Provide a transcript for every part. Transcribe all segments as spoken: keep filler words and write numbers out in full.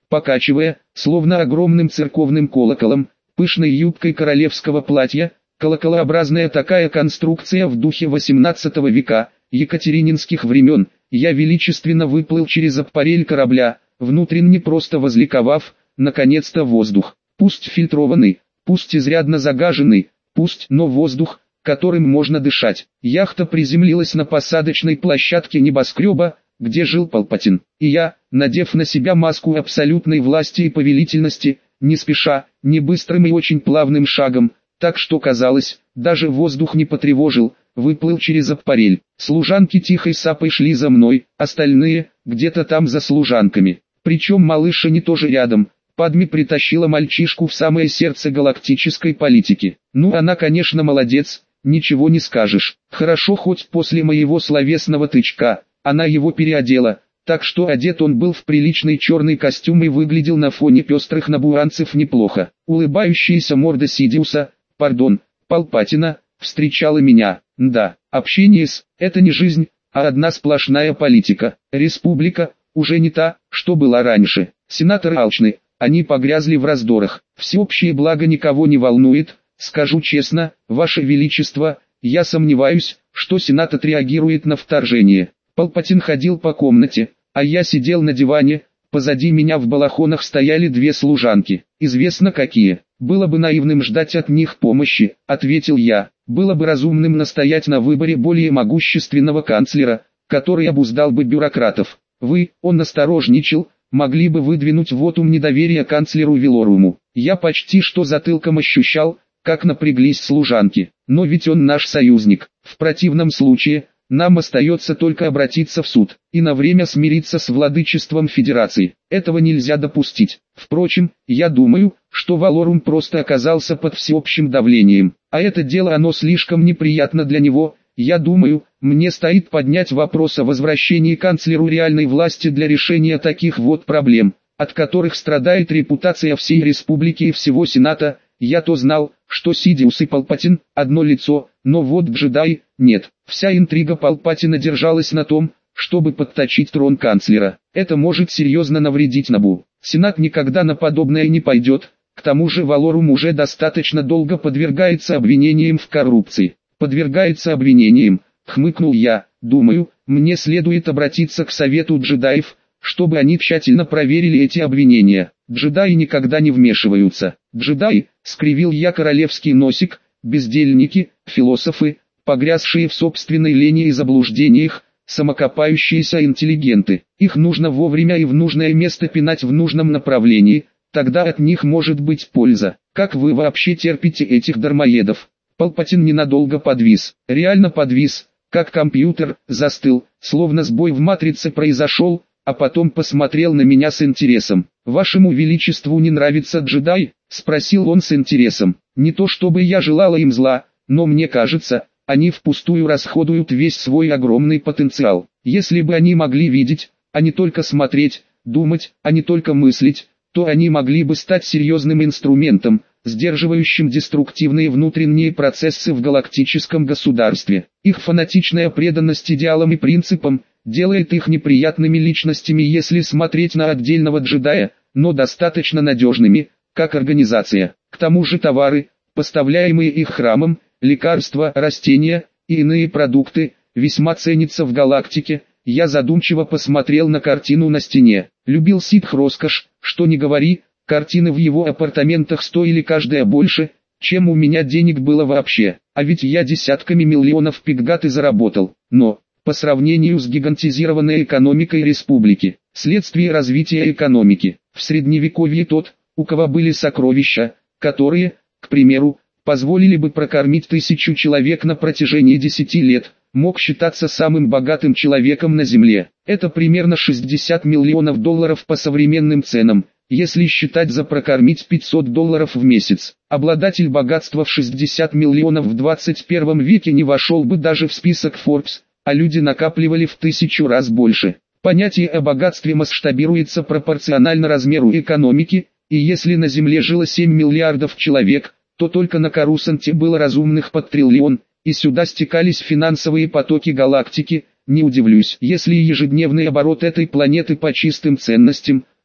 покачивая, словно огромным церковным колоколом, пышной юбкой королевского платья. Колоколообразная такая конструкция в духе восемнадцатого века, екатерининских времен. Я величественно выплыл через аппарель корабля, внутренне просто возликовав, наконец-то воздух. Пусть фильтрованный, пусть изрядно загаженный, пусть, но воздух, которым можно дышать. Яхта приземлилась на посадочной площадке небоскреба, где жил Палпатин. И я, надев на себя маску абсолютной власти и повелительности, не спеша, не быстрым и очень плавным шагом, так что казалось, даже воздух не потревожил, выплыл через аппарель. Служанки тихой сапой шли за мной, остальные, где-то там за служанками. Причем малыш не тоже рядом. Падми притащила мальчишку в самое сердце галактической политики. Ну она, конечно, молодец, ничего не скажешь. Хорошо хоть после моего словесного тычка, она его переодела, так что одет он был в приличный черный костюм и выглядел на фоне пестрых набуранцев неплохо. Улыбающаяся морда Сидиуса, пардон, Палпатина, встречала меня. Да, общение с, это не жизнь, а одна сплошная политика. Республика, уже не та, что была раньше. Сенаторы алчны, они погрязли в раздорах. Всеобщее благо никого не волнует. Скажу честно, Ваше Величество, я сомневаюсь, что Сенат отреагирует на вторжение. Палпатин ходил по комнате, а я сидел на диване. Позади меня в балахонах стояли две служанки. Известно какие. Было бы наивным ждать от них помощи, ответил я. Было бы разумным настоять на выборе более могущественного канцлера, который обуздал бы бюрократов. Вы, он осторожничал, могли бы выдвинуть вотум недоверия канцлеру Велоруму. Я почти что затылком ощущал, как напряглись служанки. Но ведь он наш союзник. В противном случае, нам остается только обратиться в суд, и на время смириться с владычеством Федерации. Этого нельзя допустить. Впрочем, я думаю, что Валорум просто оказался под всеобщим давлением. А это дело оно слишком неприятно для него. Я думаю, мне стоит поднять вопрос о возвращении канцлеру реальной власти для решения таких вот проблем, от которых страдает репутация всей республики и всего Сената. Я-то знал, что Сидиус и Палпатин – одно лицо, но вот джедаи – нет. Вся интрига Палпатина держалась на том, чтобы подточить трон канцлера. Это может серьезно навредить Набу. Сенат никогда на подобное не пойдет, к тому же Валорум уже достаточно долго подвергается обвинениям в коррупции. Подвергается обвинениям, хмыкнул я, думаю, мне следует обратиться к совету джедаев, чтобы они тщательно проверили эти обвинения. Джедаи никогда не вмешиваются. Джедаи, скривил я королевский носик, бездельники, философы, погрязшие в собственной лени и заблуждениях, самокопающиеся интеллигенты. Их нужно вовремя и в нужное место пинать в нужном направлении, тогда от них может быть польза. Как вы вообще терпите этих дармоедов? Палпатин ненадолго подвис, реально подвис, как компьютер, застыл, словно сбой в матрице произошел, а потом посмотрел на меня с интересом. «Вашему Величеству не нравится джедай?» – спросил он с интересом. «Не то чтобы я желала им зла, но мне кажется, они впустую расходуют весь свой огромный потенциал. Если бы они могли видеть, а не только смотреть, думать, а не только мыслить, то они могли бы стать серьезным инструментом, сдерживающим деструктивные внутренние процессы в галактическом государстве. Их фанатичная преданность идеалам и принципам делает их неприятными личностями, если смотреть на отдельного джедая, но достаточно надежными, как организация. К тому же товары, поставляемые их храмом, лекарства, растения и иные продукты, весьма ценятся в галактике. Я задумчиво посмотрел на картину на стене. Любил ситх роскошь, что не говори, картины в его апартаментах стоили каждая больше, чем у меня денег было вообще. А ведь я десятками миллионов пикгаты заработал. Но, по сравнению с гигантизированной экономикой республики, следствие развития экономики, в средневековье тот, у кого были сокровища, которые, к примеру, позволили бы прокормить тысячу человек на протяжении десяти лет, мог считаться самым богатым человеком на Земле. Это примерно шестьдесят миллионов долларов по современным ценам, если считать за прокормить пятьсот долларов в месяц. Обладатель богатства в шестьдесят миллионов в двадцать первом веке не вошел бы даже в список Forbes, а люди накапливали в тысячу раз больше. Понятие о богатстве масштабируется пропорционально размеру экономики, и если на Земле жило семь миллиардов человек, то только на Корусанте было разумных под триллион, и сюда стекались финансовые потоки галактики. Не удивлюсь, если ежедневный оборот этой планеты по чистым ценностям,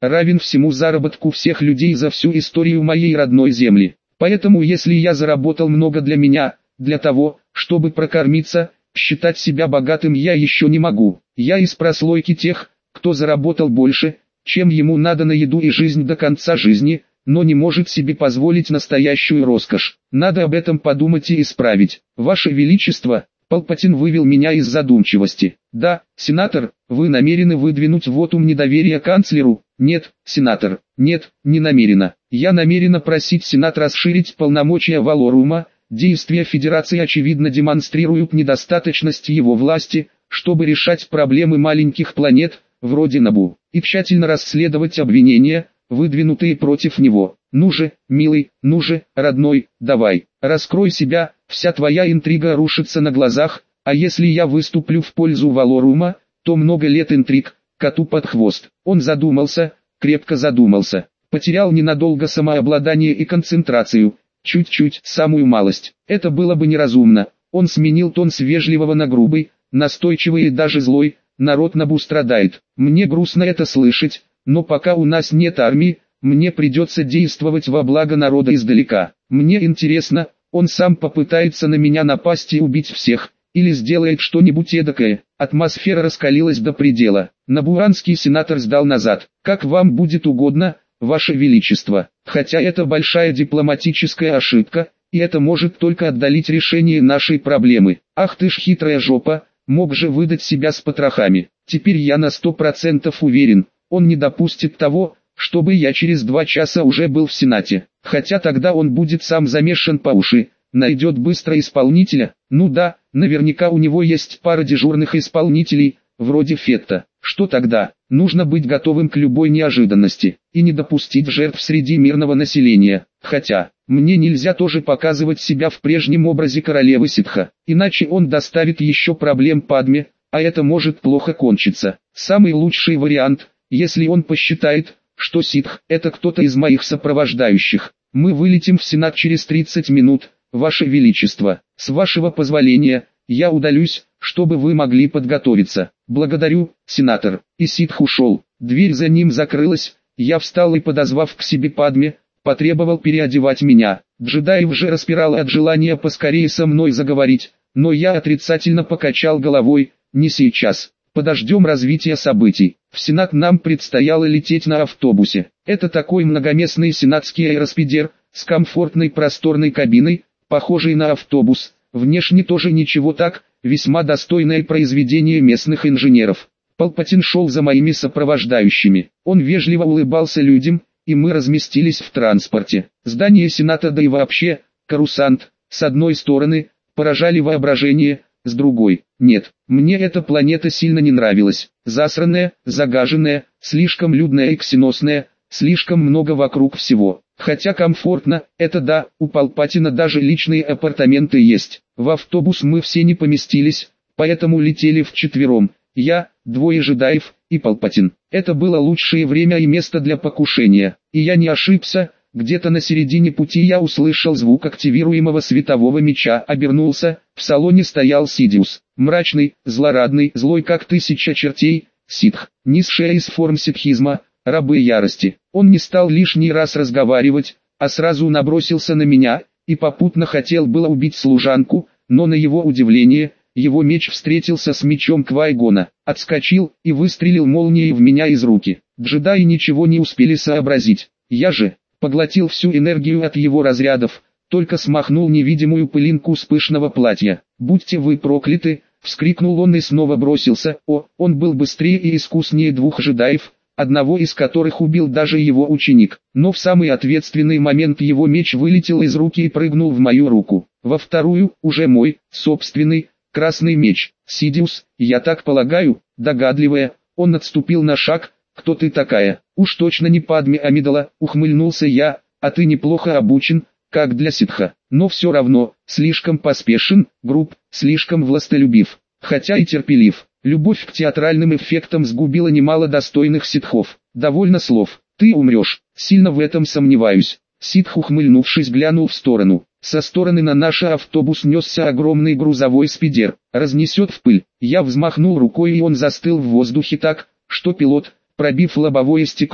равен всему заработку всех людей за всю историю моей родной земли. Поэтому если я заработал много для меня, для того, чтобы прокормиться, считать себя богатым я еще не могу. Я из прослойки тех, кто заработал больше, чем ему надо на еду и жизнь до конца жизни, но не может себе позволить настоящую роскошь. Надо об этом подумать и исправить. Ваше Величество, Палпатин вывел меня из задумчивости. Да, сенатор, вы намерены выдвинуть вотум недоверия канцлеру? Нет, сенатор, нет, не намерена. Я намерена просить Сенат расширить полномочия Валорума. Действия Федерации очевидно демонстрируют недостаточность его власти, чтобы решать проблемы маленьких планет, вроде Набу, и тщательно расследовать обвинения, выдвинутые против него. Ну же, милый, ну же, родной, давай, раскрой себя, вся твоя интрига рушится на глазах, а если я выступлю в пользу Валорума, то много лет интриг, коту под хвост. Он задумался, крепко задумался, потерял ненадолго самообладание и концентрацию, чуть-чуть, самую малость. Это было бы неразумно. Он сменил тон с вежливого на грубый, настойчивый и даже злой. Народ Набу страдает. Мне грустно это слышать, но пока у нас нет армии, мне придется действовать во благо народа издалека. Мне интересно, он сам попытается на меня напасть и убить всех, или сделает что-нибудь эдакое. Атмосфера раскалилась до предела. Набуанский сенатор сдал назад. Как вам будет угодно, Ваше Величество. Хотя это большая дипломатическая ошибка, и это может только отдалить решение нашей проблемы. Ах ты ж хитрая жопа, мог же выдать себя с потрохами. Теперь я на сто процентов уверен, он не допустит того, чтобы я через два часа уже был в Сенате. Хотя тогда он будет сам замешан по уши, найдет быстро исполнителя. Ну да, наверняка у него есть пара дежурных исполнителей, вроде Фетта. Что тогда? Нужно быть готовым к любой неожиданности, и не допустить жертв среди мирного населения. Хотя, мне нельзя тоже показывать себя в прежнем образе королевы Ситха, иначе он доставит еще проблем Падме, а это может плохо кончиться. Самый лучший вариант, если он посчитает, что Ситх – это кто-то из моих сопровождающих. Мы вылетим в Сенат через тридцать минут, Ваше Величество. С вашего позволения, я удалюсь, чтобы вы могли подготовиться. Благодарю, сенатор. И Ситх ушел. Дверь за ним закрылась. Я встал и, подозвав к себе Падме, потребовал переодевать меня. Джедаев же распирало от желания поскорее со мной заговорить, но я отрицательно покачал головой. Не сейчас. Подождем развития событий. В Сенат нам предстояло лететь на автобусе. Это такой многоместный сенатский аэроспидер, с комфортной просторной кабиной, похожий на автобус. Внешне тоже ничего так, весьма достойное произведение местных инженеров. Палпатин шел за моими сопровождающими. Он вежливо улыбался людям, и мы разместились в транспорте. Здание Сената, да и вообще, Корусант, с одной стороны, поражали воображение, с другой – нет. Мне эта планета сильно не нравилась. Засранная, загаженная, слишком людная и ксеносная, слишком много вокруг всего. Хотя комфортно, это да, у Палпатина даже личные апартаменты есть. В автобус мы все не поместились, поэтому летели вчетвером. Я, двое джедаев и Палпатин. Это было лучшее время и место для покушения. И я не ошибся, где-то на середине пути я услышал звук активируемого светового меча, обернулся, в салоне стоял Сидиус. Мрачный, злорадный, злой как тысяча чертей, ситх, низшая из форм ситхизма, рабы ярости. Он не стал лишний раз разговаривать, а сразу набросился на меня, и попутно хотел было убить служанку, но на его удивление, его меч встретился с мечом Квай-Гона, отскочил и выстрелил молнией в меня из руки. Джедаи ничего не успели сообразить. Я же поглотил всю энергию от его разрядов, только смахнул невидимую пылинку с пышного платья. «Будьте вы прокляты!» — вскрикнул он и снова бросился. О, он был быстрее и искуснее двух джедаев, одного из которых убил даже его ученик. Но в самый ответственный момент его меч вылетел из руки и прыгнул в мою руку. Во вторую, уже мой, собственный, красный меч. «Сидиус, я так полагаю, догадливая», он отступил на шаг. «Кто ты такая?» «Уж точно не Падме Амидала», ухмыльнулся я, «а ты неплохо обучен, как для ситха, но все равно, слишком поспешен, груб, слишком властолюбив, хотя и терпелив. Любовь к театральным эффектам сгубила немало достойных ситхов. Довольно слов, ты умрешь, сильно в этом сомневаюсь». Ситх, ухмыльнувшись, глянул в сторону. Со стороны на наш автобус несся огромный грузовой спидер, разнесет в пыль. Я взмахнул рукой, и он застыл в воздухе так, что пилот, пробив лобовое стекло,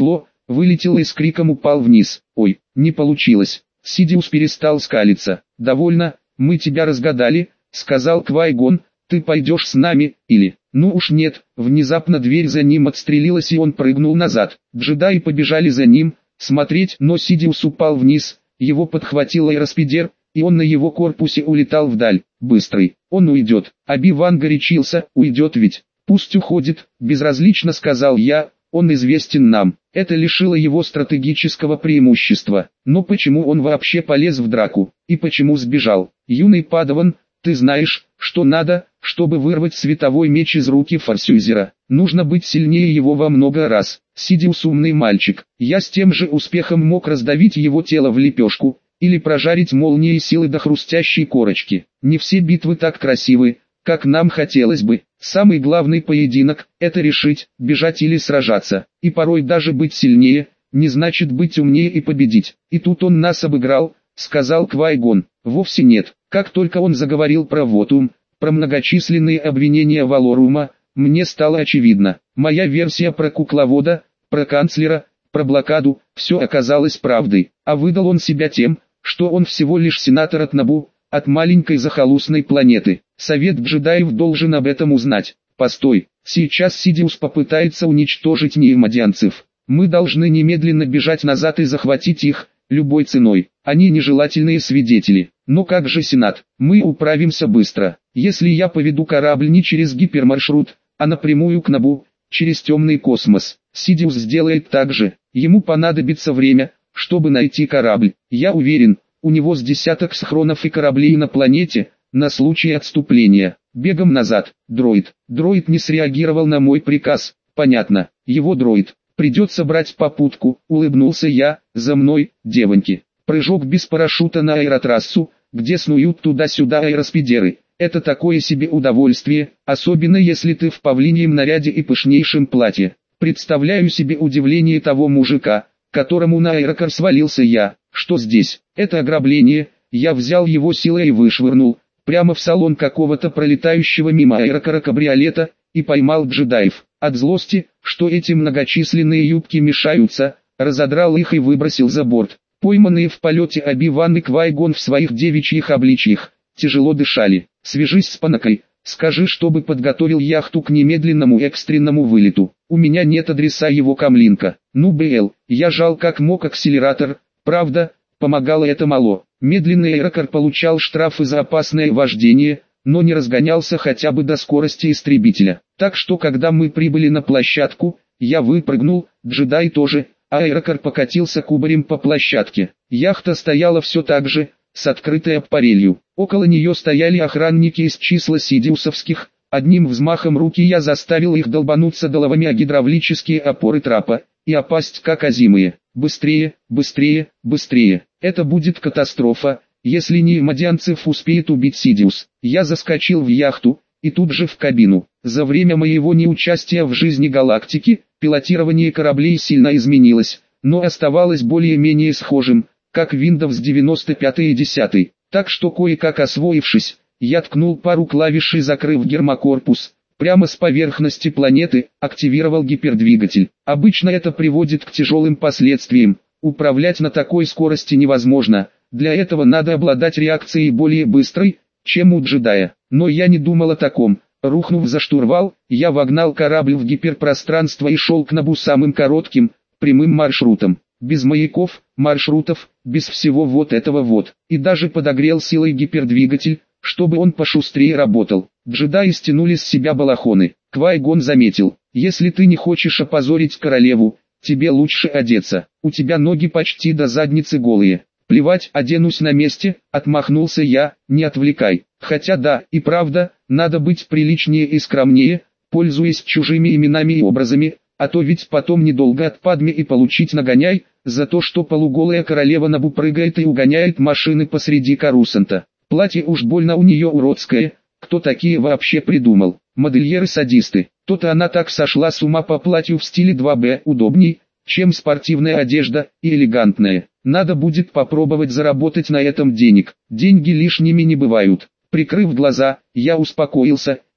вылетел и с криком упал вниз. Ой, не получилось. Сидиус перестал скалиться. «Довольно, мы тебя разгадали», — сказал Квай-Гон, — «ты пойдешь с нами, или...» «Ну уж нет». Внезапно дверь за ним отстрелилась и он прыгнул назад. Джедаи побежали за ним, смотреть, но Сидиус упал вниз, его подхватил аэроспидер, и он на его корпусе улетал вдаль. Быстрый, он уйдет. Оби-Ван горячился, уйдет ведь. «Пусть уходит», — безразлично сказал я, — «он известен нам». Это лишило его стратегического преимущества. Но почему он вообще полез в драку? И почему сбежал? Юный падаван, ты знаешь, что надо, чтобы вырвать световой меч из руки форсюзера. Нужно быть сильнее его во много раз. Сидиус умный мальчик. Я с тем же успехом мог раздавить его тело в лепешку, или прожарить молнией силы до хрустящей корочки. Не все битвы так красивы, как нам хотелось бы. Самый главный поединок – это решить, бежать или сражаться. И порой даже быть сильнее, не значит быть умнее и победить. И тут он нас обыграл, сказал Квай-Гон. Вовсе нет. Как только он заговорил про вотум, про многочисленные обвинения Валорума, мне стало очевидно. Моя версия про кукловода, про канцлера, про блокаду, все оказалось правдой. А выдал он себя тем, что он всего лишь сенатор от Набу, от маленькой захолустной планеты. Совет джедаев должен об этом узнать. Постой, сейчас Сидиус попытается уничтожить неимодианцев. Мы должны немедленно бежать назад и захватить их, любой ценой. Они нежелательные свидетели. Но как же Сенат? Мы управимся быстро. Если я поведу корабль не через гипермаршрут, а напрямую к Набу, через темный космос, Сидиус сделает так же. Ему понадобится время, чтобы найти корабль. Я уверен, у него с десяток схронов и кораблей на планете, на случай отступления. Бегом назад. Дроид. Дроид не среагировал на мой приказ. Понятно. Его дроид. Придется брать попутку, улыбнулся я. За мной, девоньки. Прыжок без парашюта на аэротрассу, где снуют туда-сюда аэроспидеры. Это такое себе удовольствие, особенно если ты в павлиньем наряде и пышнейшем платье. Представляю себе удивление того мужика, которому на аэрокар свалился я. Что здесь? Это ограбление. Я взял его силой и вышвырнул, прямо в салон какого-то пролетающего мимо аэрокара кабриолета, и поймал джедаев. От злости, что эти многочисленные юбки мешаются, разодрал их и выбросил за борт. Пойманные в полете Оби-Ван и Квай-Гон в своих девичьих обличьях, тяжело дышали. «Свяжись с Панакой, скажи, чтобы подготовил яхту к немедленному экстренному вылету. У меня нет адреса его камлинка». Ну БЛ, я жал как мог акселератор, правда, помогало это мало. Медленный аэрокар получал штрафы за опасное вождение, но не разгонялся хотя бы до скорости истребителя. Так что когда мы прибыли на площадку, я выпрыгнул, джедай тоже, а аэрокар покатился кубарем по площадке. Яхта стояла все так же, с открытой аппарелью. Около нее стояли охранники из числа сидиусовских. Одним взмахом руки я заставил их долбануться головами о гидравлические опоры трапа, и опасть как озимые. Быстрее, быстрее, быстрее. Это будет катастрофа, если неимодианцев успеет убить Сидиус. Я заскочил в яхту, и тут же в кабину. За время моего неучастия в жизни галактики, пилотирование кораблей сильно изменилось, но оставалось более-менее схожим, как Windows девяносто пять и десять. Так что кое-как освоившись, я ткнул пару клавиш и, закрыв гермокорпус, прямо с поверхности планеты, активировал гипердвигатель. Обычно это приводит к тяжелым последствиям. Управлять на такой скорости невозможно, для этого надо обладать реакцией более быстрой, чем у джедая. Но я не думал о таком. Рухнув за штурвал, я вогнал корабль в гиперпространство и шел к Набу самым коротким, прямым маршрутом. Без маяков, маршрутов, без всего вот этого вот. И даже подогрел силой гипердвигатель, чтобы он пошустрее работал. Джедаи стянули с себя балахоны. Квай-Гон заметил: если ты не хочешь опозорить королеву, тебе лучше одеться. У тебя ноги почти до задницы голые. Плевать, оденусь на месте, отмахнулся я, не отвлекай. Хотя да, и правда, надо быть приличнее и скромнее, пользуясь чужими именами и образами, а то ведь потом недолго от Падме и получить нагоняй, за то, что полуголая королева Набу прыгает и угоняет машины посреди Корусанта. Платье уж больно у нее уродское, кто такие вообще придумал? Модельеры-садисты. То-то она так сошла с ума по платью в стиле два бэ, удобней, чем спортивная одежда, и элегантная. Надо будет попробовать заработать на этом денег. Деньги лишними не бывают. Прикрыв глаза, я успокоился,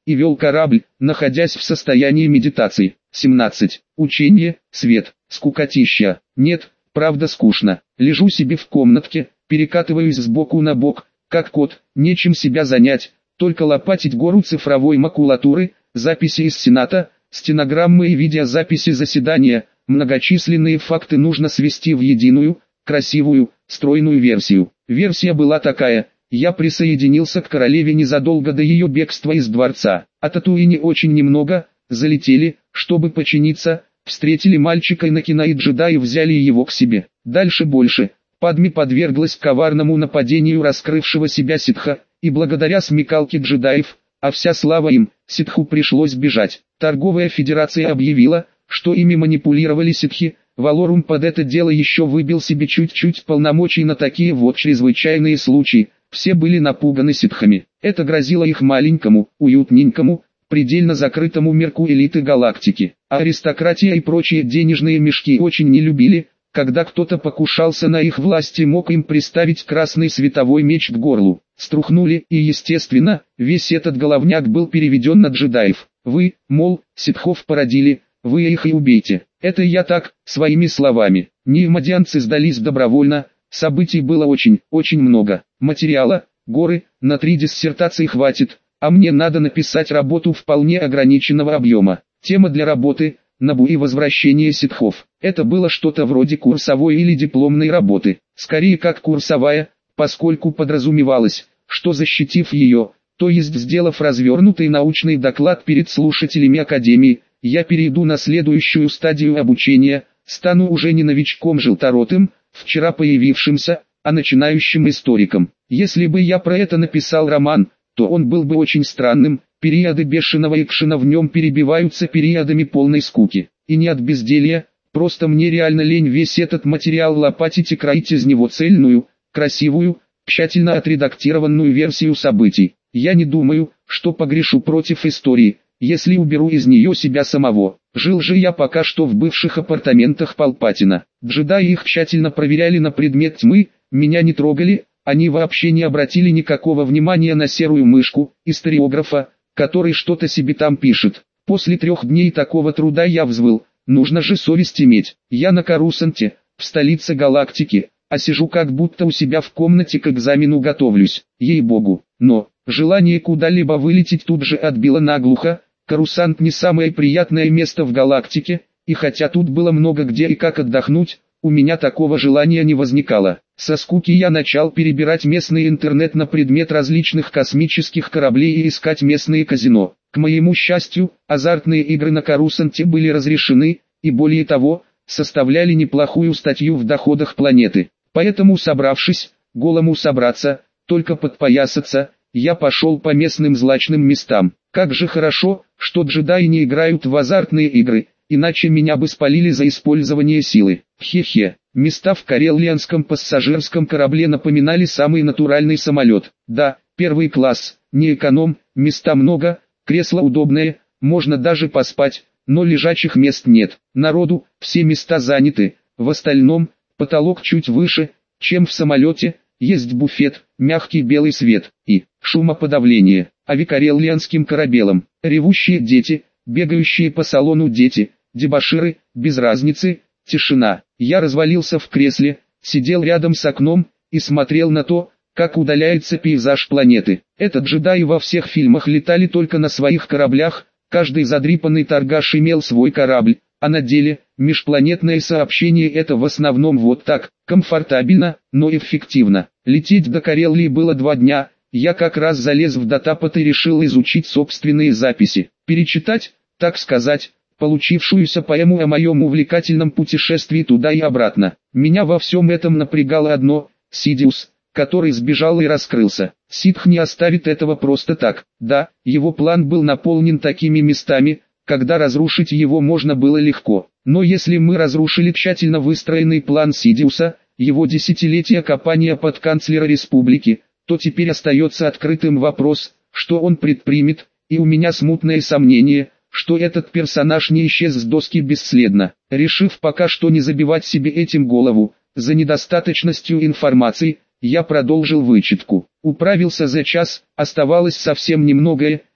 и вел корабль, находясь в состоянии медитации. семнадцать. Учение, свет, скукотища. Нет, правда скучно. Лежу себе в комнатке, перекатываюсь с боку на бок, как кот, нечем себя занять, только лопатить гору цифровой макулатуры, записи из Сената, стенограммы и видеозаписи заседания, многочисленные факты нужно свести в единую, красивую, стройную версию. Версия была такая: я присоединился к королеве незадолго до ее бегства из дворца. О Татуине очень немного, залетели, чтобы починиться, встретили мальчика Энакина и джедаи взяли его к себе. Дальше больше. Падме подверглась коварному нападению раскрывшего себя ситха, и благодаря смекалке джедаев, а вся слава им, ситху пришлось бежать. Торговая федерация объявила, что ими манипулировали ситхи. Валорум под это дело еще выбил себе чуть-чуть полномочий на такие вот чрезвычайные случаи. Все были напуганы ситхами. Это грозило их маленькому, уютненькому, предельно закрытому мирку элиты галактики. А аристократия и прочие денежные мешки очень не любили, когда кто-то покушался на их власть и мог им приставить красный световой меч к горлу. Струхнули, и естественно, весь этот головняк был переведен на джедаев. Вы, мол, ситхов породили, вы их и убейте. Это я так, своими словами. Неймодианцы сдались добровольно, событий было очень, очень много. Материала, горы, на три диссертации хватит, а мне надо написать работу вполне ограниченного объема. Тема для работы – Набу и возвращение ситхов. Это было что-то вроде курсовой или дипломной работы. Скорее как курсовая, поскольку подразумевалось, что защитив ее, то есть сделав развернутый научный доклад перед слушателями Академии, я перейду на следующую стадию обучения, стану уже не новичком желторотым, вчера появившимся, а начинающим историком. Если бы я про это написал роман, то он был бы очень странным, периоды бешеного экшена в нем перебиваются периодами полной скуки. И не от безделья, просто мне реально лень весь этот материал лопатить и кроить из него цельную, красивую, тщательно отредактированную версию событий. Я не думаю, что погрешу против истории, если уберу из нее себя самого. Жил же я пока что в бывших апартаментах Палпатина. Джедаи их тщательно проверяли на предмет тьмы, меня не трогали, они вообще не обратили никакого внимания на серую мышку, историографа, который что-то себе там пишет. После трех дней такого труда я взвыл, нужно же совесть иметь. Я на Корусанте, в столице галактики, а сижу как будто у себя в комнате к экзамену готовлюсь, ей-богу. Но, желание куда-либо вылететь тут же отбило наглухо. Корусант не самое приятное место в галактике, и хотя тут было много где и как отдохнуть, у меня такого желания не возникало. Со скуки я начал перебирать местный интернет на предмет различных космических кораблей и искать местные казино. К моему счастью, азартные игры на Корусанте были разрешены, и более того, составляли неплохую статью в доходах планеты. Поэтому, собравшись, голому собраться, только подпоясаться, я пошел по местным злачным местам. Как же хорошо, что джедаи не играют в азартные игры, иначе меня бы спалили за использование силы. Хе-хе. Места в карелианском пассажирском корабле напоминали самый натуральный самолет. Да, первый класс, не эконом, места много, кресла удобные, можно даже поспать, но лежачих мест нет. Народу, все места заняты, в остальном, потолок чуть выше, чем в самолете, есть буфет, мягкий белый свет и шумоподавление. Авикареллианским корабелом, ревущие дети, бегающие по салону дети, дебоширы, без разницы, тишина. Я развалился в кресле, сидел рядом с окном и смотрел на то, как удаляется пейзаж планеты. Этот джедаи во всех фильмах летали только на своих кораблях, каждый задрипанный торгаш имел свой корабль, а на деле, межпланетное сообщение это в основном вот так, комфортабельно, но эффективно. Лететь до Карелии было два дня, я как раз залез в датапад и решил изучить собственные записи, перечитать, так сказать, получившуюся поэму о моем увлекательном путешествии туда и обратно. Меня во всем этом напрягало одно – Сидиус, который сбежал и раскрылся. Ситх не оставит этого просто так. Да, его план был наполнен такими местами, когда разрушить его можно было легко. Но если мы разрушили тщательно выстроенный план Сидиуса, его десятилетия копания под канцлера республики, то теперь остается открытым вопрос, что он предпримет, и у меня смутное сомнение – что этот персонаж не исчез с доски бесследно. Решив пока что не забивать себе этим голову, за недостаточностью информации, я продолжил вычетку. Управился за час, оставалось совсем немногое,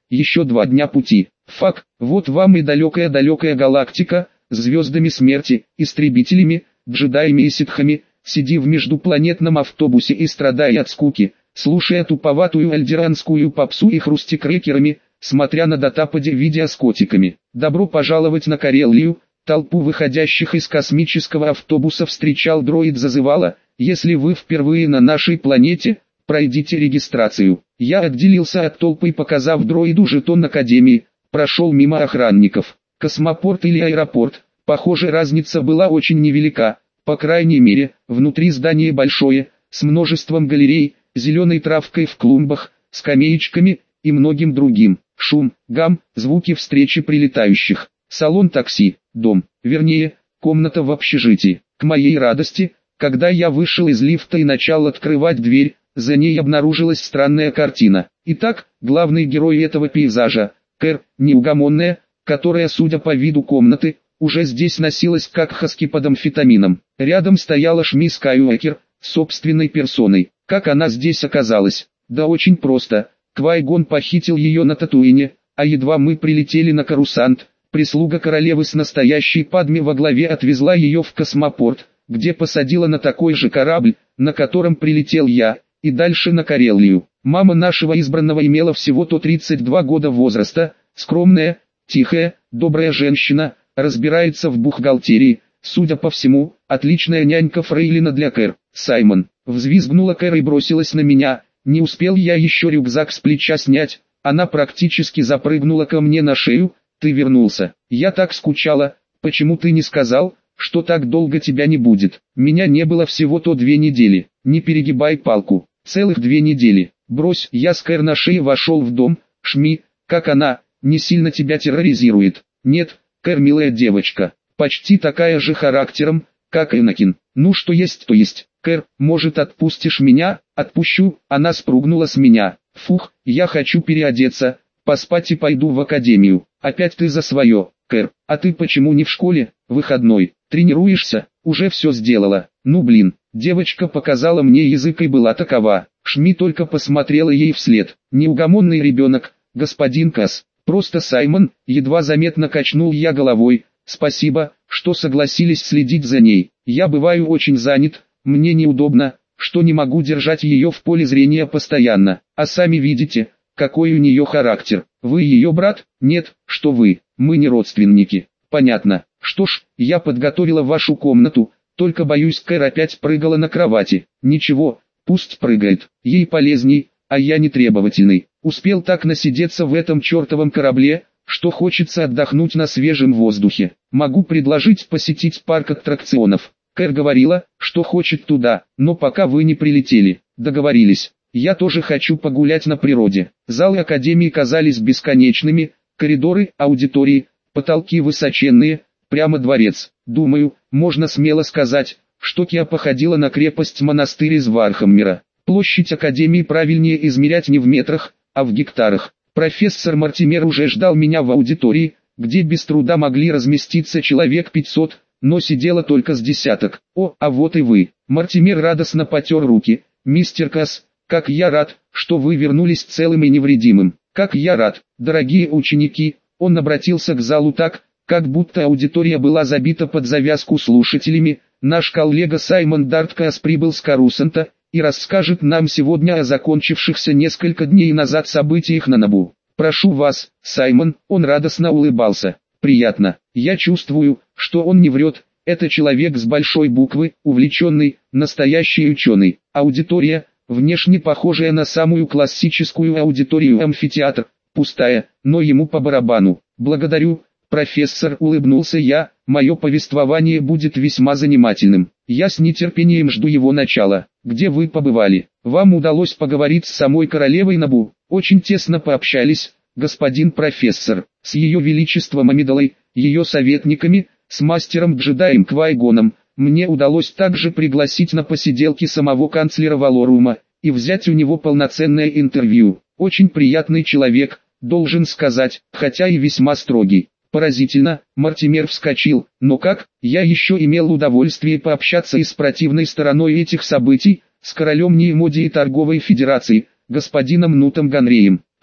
еще два дня пути. Фак, вот вам и далекая-далекая галактика, с звездами смерти, истребителями, джедаями и ситхами. Сиди в междупланетном автобусе и страдай от скуки, слушая туповатую альдеранскую попсу и хрусти крекерами, смотря на датападе видео с котиками. Добро пожаловать на Карелию. Толпу выходящих из космического автобуса встречал дроид зазывала: если вы впервые на нашей планете, пройдите регистрацию. Я отделился от толпы, показав дроиду жетон Академии, прошел мимо охранников. Космопорт или аэропорт, похоже, разница была очень невелика. По крайней мере, внутри здание большое, с множеством галерей, зеленой травкой в клумбах, скамеечками и многим другим. Шум, гам, звуки встречи прилетающих. Салон такси, дом, вернее, комната в общежитии. К моей радости, когда я вышел из лифта и начал открывать дверь, за ней обнаружилась странная картина. Итак, главный герой этого пейзажа, Кэр, неугомонная, которая, судя по виду комнаты, уже здесь носилась как хаски под амфетамином. Рядом стояла Шми Скайуокер, собственной персоной. Как она здесь оказалась? Да очень просто. Квай-Гон похитил ее на Татуине, а едва мы прилетели на Карусант, прислуга королевы с настоящей Падме во главе отвезла ее в космопорт, где посадила на такой же корабль, на котором прилетел я, и дальше на Карелию. Мама нашего избранного имела всего-то тридцать два года возраста, скромная, тихая, добрая женщина, разбирается в бухгалтерии, судя по всему, отличная нянька фрейлина для Кэр. Саймон, взвизгнула Кэр и бросилась на меня, не успел я еще рюкзак с плеча снять, она практически запрыгнула ко мне на шею. Ты вернулся, я так скучала, почему ты не сказал, что так долго тебя не будет? Меня не было всего-то две недели, не перегибай палку, целых две недели. Брось, я с Кэр на шее вошел в дом. Шми, как она, не сильно тебя терроризирует? Нет, Кэр милая девочка, почти такая же характером, как Энакин. Ну что есть, то есть. Кэр, может, отпустишь меня? Отпущу. Она спрыгнула с меня. Фух, я хочу переодеться, поспать и пойду в академию. Опять ты за свое, Кэр. А ты почему не в школе? Выходной. Тренируешься? Уже все сделала. Ну блин. Девочка показала мне язык и была такова. Шми только посмотрела ей вслед. Неугомонный ребенок, господин Касс. Просто Саймон, едва заметно качнул я головой. Спасибо, что согласились следить за ней. Я бываю очень занят, мне неудобно, что не могу держать ее в поле зрения постоянно. А сами видите, какой у нее характер. Вы ее брат? Нет, что вы, мы не родственники. Понятно. Что ж, я подготовила вашу комнату, только боюсь, Кэр опять прыгала на кровати. Ничего, пусть прыгает, ей полезней, а я не требовательный. Успел так насидеться в этом чертовом корабле, что хочется отдохнуть на свежем воздухе. Могу предложить посетить парк аттракционов. Кэр говорила, что хочет туда, но пока вы не прилетели. Договорились. Я тоже хочу погулять на природе. Залы академии казались бесконечными, коридоры, аудитории, потолки высоченные, прямо дворец. Думаю, можно смело сказать, что Киа походила на крепость-монастырь из Вархаммера. Площадь академии правильнее измерять не в метрах, а в гектарах. Профессор Мартимер уже ждал меня в аудитории, где без труда могли разместиться человек пятьсот, но сидело только с десяток. О, а вот и вы. Мартимер радостно потер руки. Мистер Касс, как я рад, что вы вернулись целым и невредимым. Как я рад, дорогие ученики. Он обратился к залу так, как будто аудитория была забита под завязку слушателями. Наш коллега Саймон Дарткас прибыл с Карусанта и расскажет нам сегодня о закончившихся несколько дней назад событиях на Набу. Прошу вас, Саймон. Он радостно улыбался. Приятно. Я чувствую, что он не врет. Это человек с большой буквы, увлеченный, настоящий ученый. Аудитория, внешне похожая на самую классическую аудиторию амфитеатр, пустая, но ему по барабану. Благодарю, профессор, улыбнулся я, мое повествование будет весьма занимательным. Я с нетерпением жду его начала. Где вы побывали? Вам удалось поговорить с самой королевой Набу? Очень тесно пообщались, господин профессор, с ее величеством Амидалой, ее советниками, с мастером-джедаем Квай-Гоном. Мне удалось также пригласить на посиделки самого канцлера Валорума и взять у него полноценное интервью. Очень приятный человек, должен сказать, хотя и весьма строгий. Поразительно, Мартимер вскочил, но как, я еще имел удовольствие пообщаться и с противной стороной этих событий, с королем Неимоди и торговой федерации, господином Нутом Ганреем.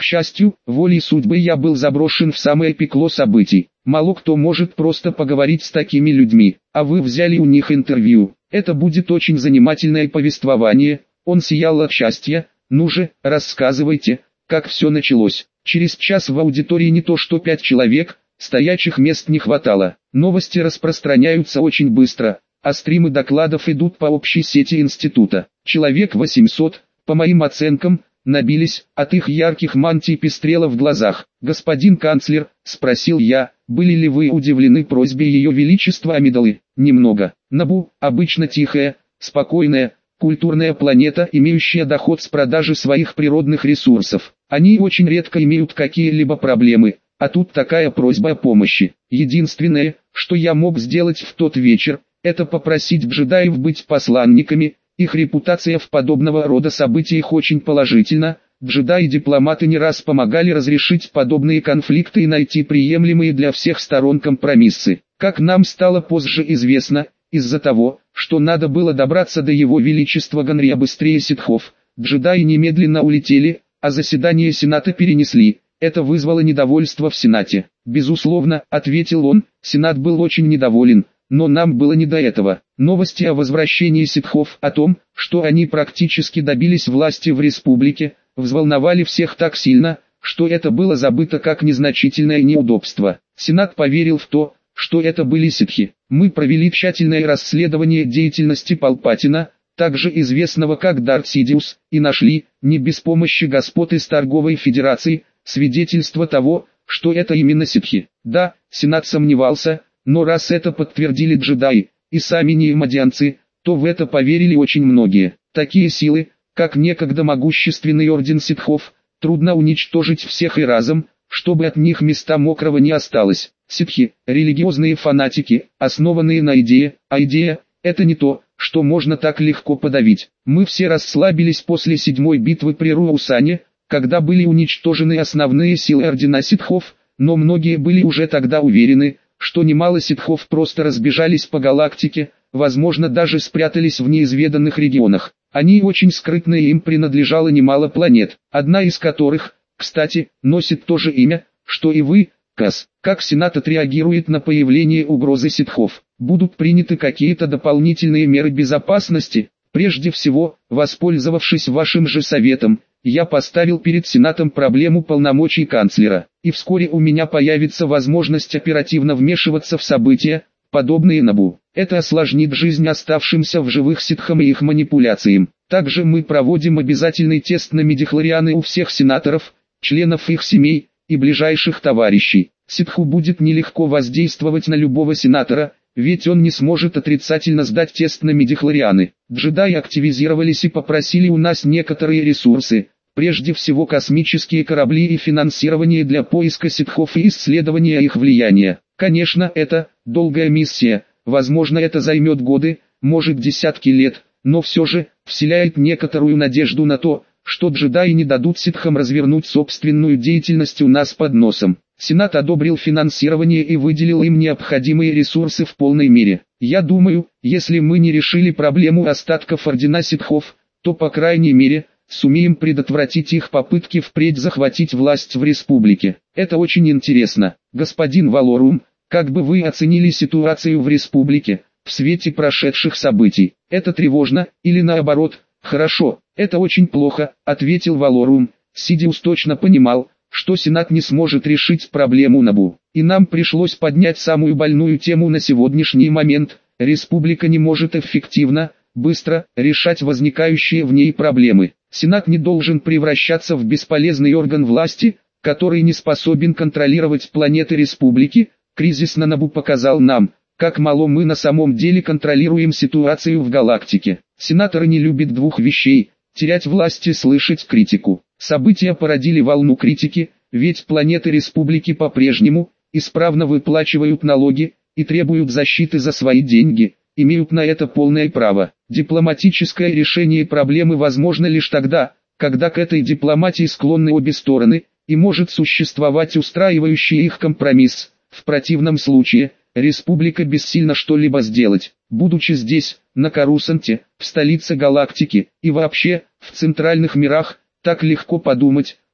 К счастью, волей судьбы я был заброшен в самое пекло событий. Мало кто может просто поговорить с такими людьми, а вы взяли у них интервью. Это будет очень занимательное повествование. Он сиял от счастья. Ну же, рассказывайте, как все началось. Через час в аудитории не то что пять человек, стоячих мест не хватало. Новости распространяются очень быстро, а стримы докладов идут по общей сети института. Человек восемьсот, по моим оценкам, набились, от их ярких мантий пестрело в глазах. «Господин канцлер», — спросил я, — «были ли вы удивлены просьбе Ее Величества Амидалы?» «Немного. Набу — обычно тихая, спокойная, культурная планета, имеющая доход с продажи своих природных ресурсов. Они очень редко имеют какие-либо проблемы, а тут такая просьба о помощи. Единственное, что я мог сделать в тот вечер, это попросить джедаев быть посланниками. Их репутация в подобного рода событиях очень положительна. Джедаи-дипломаты не раз помогали разрешить подобные конфликты и найти приемлемые для всех сторон компромиссы. Как нам стало позже известно, из-за того, что надо было добраться до Его Величества Ганрия быстрее ситхов, джедаи немедленно улетели, а заседание Сената перенесли. Это вызвало недовольство в Сенате. «Безусловно», — ответил он, — Сенат был очень недоволен. Но нам было не до этого. Новости о возвращении ситхов, о том, что они практически добились власти в республике, взволновали всех так сильно, что это было забыто как незначительное неудобство. Сенат поверил в то, что это были ситхи. Мы провели тщательное расследование деятельности Палпатина, также известного как Дарт Сидиус, и нашли, не без помощи господ из Торговой Федерации, свидетельство того, что это именно ситхи. Да, Сенат сомневался, но раз это подтвердили джедаи, и сами неимадианцы, то в это поверили очень многие. Такие силы, как некогда могущественный орден ситхов, трудно уничтожить всех и разом, чтобы от них места мокрого не осталось. Ситхи – религиозные фанатики, основанные на идее, а идея – это не то, что можно так легко подавить. Мы все расслабились после седьмой битвы при Руаусане, когда были уничтожены основные силы ордена ситхов, но многие были уже тогда уверены, что немало ситхов просто разбежались по галактике, возможно даже спрятались в неизведанных регионах. Они очень скрытные, им принадлежало немало планет, одна из которых, кстати, носит то же имя, что и вы, Кас. Как Сенат отреагирует на появление угрозы ситхов? Будут приняты какие-то дополнительные меры безопасности? Прежде всего, воспользовавшись вашим же советом, я поставил перед Сенатом проблему полномочий канцлера, и вскоре у меня появится возможность оперативно вмешиваться в события, подобные Набу. Это осложнит жизнь оставшимся в живых ситхам и их манипуляциям. Также мы проводим обязательный тест на мидихлорианы у всех сенаторов, членов их семей и ближайших товарищей. Ситху будет нелегко воздействовать на любого сенатора, ведь он не сможет отрицательно сдать тест на мидихлорианы. Джедаи активизировались и попросили у нас некоторые ресурсы, прежде всего космические корабли и финансирование для поиска ситхов и исследования их влияния. Конечно, это долгая миссия, возможно это займет годы, может десятки лет, но все же вселяет некоторую надежду на то, что джедаи не дадут ситхам развернуть собственную деятельность у нас под носом. Сенат одобрил финансирование и выделил им необходимые ресурсы в полной мере. Я думаю, если мы не решили проблему остатков ордена ситхов, то по крайней мере, сумеем предотвратить их попытки впредь захватить власть в республике. Это очень интересно. Господин Валорум, как бы вы оценили ситуацию в республике, в свете прошедших событий? Это тревожно, или наоборот, хорошо? Это очень плохо, ответил Валорум. Сидиус точно понимал, что Сенат не сможет решить проблему Набу. И нам пришлось поднять самую больную тему на сегодняшний момент. Республика не может эффективно, быстро решать возникающие в ней проблемы. Сенат не должен превращаться в бесполезный орган власти, который не способен контролировать планеты республики. Кризис на Набу показал нам, как мало мы на самом деле контролируем ситуацию в галактике. Сенаторы не любят двух вещей: терять власть и слышать критику. События породили волну критики, ведь планеты республики по-прежнему исправно выплачивают налоги и требуют защиты за свои деньги, имеют на это полное право. Дипломатическое решение проблемы возможно лишь тогда, когда к этой дипломатии склонны обе стороны, и может существовать устраивающий их компромисс. В противном случае, республика бессильна что-либо сделать. Будучи здесь, на Карусанте, в столице галактики, и вообще, в центральных мирах, так легко подумать,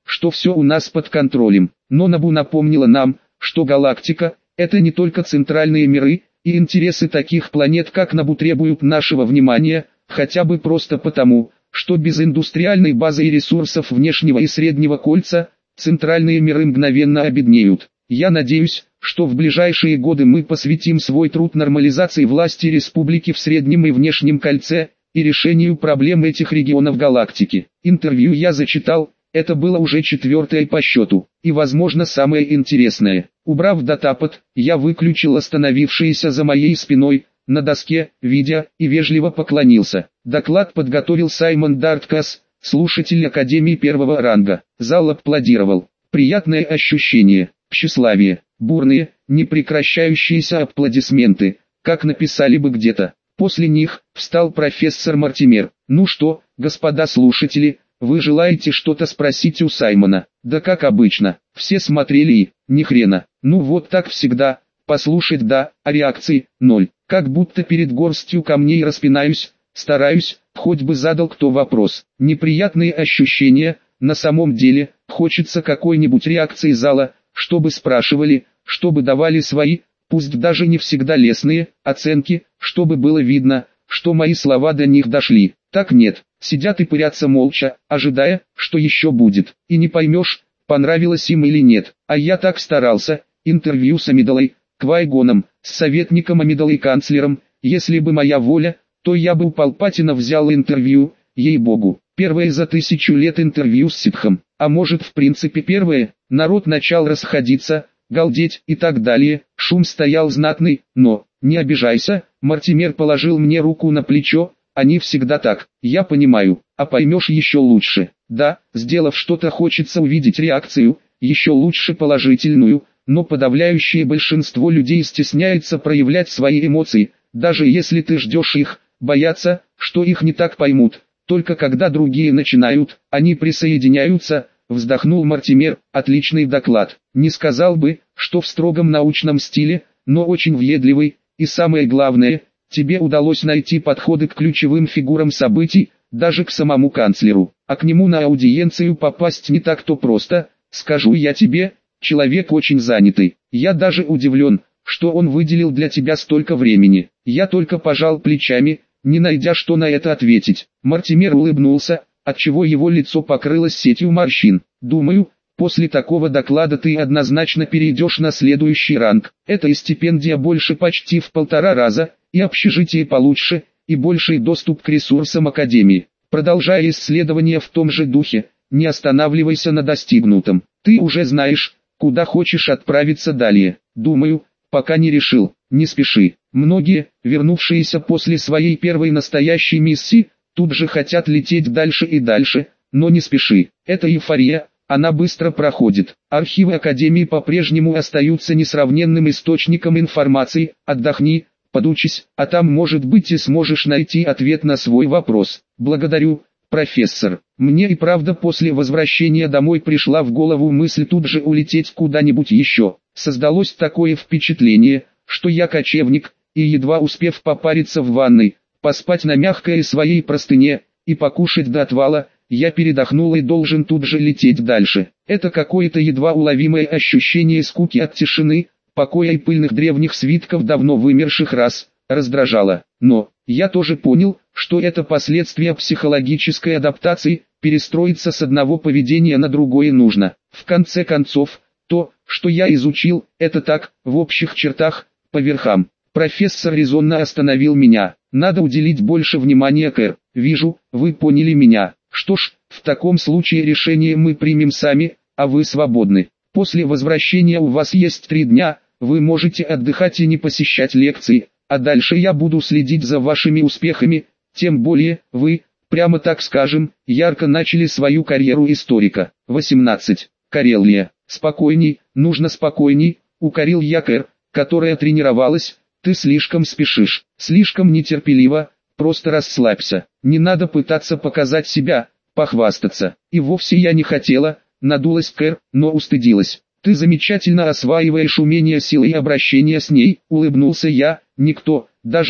что все у нас под контролем. Но Набу напомнила нам, что галактика – это не только центральные миры, и интересы таких планет как Набу требуют нашего внимания, хотя бы просто потому, что без индустриальной базы и ресурсов внешнего и среднего кольца, центральные миры мгновенно обеднеют. Я надеюсь, что в ближайшие годы мы посвятим свой труд нормализации власти республики в среднем и внешнем кольце, и решению проблем этих регионов галактики. Интервью я зачитал, это было уже четвертое по счету, и возможно самое интересное. Убрав датапад, я выключил остановившееся за моей спиной, на доске, видео, и вежливо поклонился. Доклад подготовил Саймон Дарткас, слушатель Академии первого ранга. Зал аплодировал. Приятное ощущение, тщеславие, бурные, непрекращающиеся аплодисменты, как написали бы где-то. После них встал профессор Мартимер. «Ну что, господа слушатели, вы желаете что-то спросить у Саймона?» «Да как обычно, все смотрели и, ни хрена, ну вот так всегда, послушать да, а реакции – ноль, как будто перед горстью камней распинаюсь, стараюсь, хоть бы задал кто вопрос. Неприятные ощущения, на самом деле, хочется какой-нибудь реакции зала, чтобы спрашивали, чтобы давали свои, пусть даже не всегда лестные, оценки, чтобы было видно, что мои слова до них дошли. Так нет, сидят и пырятся молча, ожидая, что еще будет, и не поймешь, понравилось им или нет. А я так старался. Интервью с Амидалой, Квай-Гоном, с советником Амидалой и канцлером. Если бы моя воля, то я бы у Палпатина взял интервью, ей-богу. Первое за тысячу лет интервью с ситхом, а может в принципе первое. Народ начал расходиться, галдеть и так далее. Шум стоял знатный, но, не обижайся, Мартимер положил мне руку на плечо, они всегда так, я понимаю, а поймешь еще лучше. Да, сделав что-то хочется увидеть реакцию, еще лучше положительную, но подавляющее большинство людей стесняется проявлять свои эмоции, даже если ты ждешь их, боятся, что их не так поймут. Только когда другие начинают, они присоединяются. Вздохнул Мартимер. Отличный доклад. Не сказал бы, что в строгом научном стиле, но очень въедливый, и самое главное, тебе удалось найти подходы к ключевым фигурам событий, даже к самому канцлеру. А к нему на аудиенцию попасть не так-то просто, скажу я тебе, человек очень занятый. Я даже удивлен, что он выделил для тебя столько времени. Я только пожал плечами, не найдя что на это ответить. Мартимер улыбнулся, отчего его лицо покрылось сетью морщин. «Думаю, после такого доклада ты однозначно перейдешь на следующий ранг. Это и стипендия больше почти в полтора раза, и общежитие получше, и больший доступ к ресурсам Академии. Продолжай исследования в том же духе, не останавливайся на достигнутом. Ты уже знаешь, куда хочешь отправиться далее. Думаю, пока не решил, не спеши. Многие, вернувшиеся после своей первой настоящей миссии, тут же хотят лететь дальше и дальше, но не спеши. Это эйфория, она быстро проходит. Архивы Академии по-прежнему остаются несравненным источником информации. Отдохни, подучись, а там может быть и сможешь найти ответ на свой вопрос. Благодарю, профессор. Мне и правда после возвращения домой пришла в голову мысль тут же улететь куда-нибудь еще. Создалось такое впечатление, что я кочевник, и едва успев попариться в ванной, поспать на мягкой своей простыне, и покушать до отвала, я передохнул и должен тут же лететь дальше. Это какое-то едва уловимое ощущение скуки от тишины, покоя и пыльных древних свитков давно вымерших рас, раздражало. Но, я тоже понял, что это последствия психологической адаптации, перестроиться с одного поведения на другое нужно. В конце концов, то, что я изучил, это так, в общих чертах, по верхам. Профессор резонно остановил меня. Надо уделить больше внимания Кэр. Вижу, вы поняли меня. Что ж, в таком случае решение мы примем сами, а вы свободны. После возвращения у вас есть три дня, вы можете отдыхать и не посещать лекции, а дальше я буду следить за вашими успехами, тем более, вы, прямо так скажем, ярко начали свою карьеру историка. восемнадцать. Карелия. Спокойней, нужно спокойней, укорил я Кэр, которая тренировалась. Ты слишком спешишь, слишком нетерпеливо, просто расслабься. Не надо пытаться показать себя, похвастаться. И вовсе я не хотела, надулась Кэр, но устыдилась. Ты замечательно осваиваешь умение силы и обращения с ней, улыбнулся я. Никто, даже я,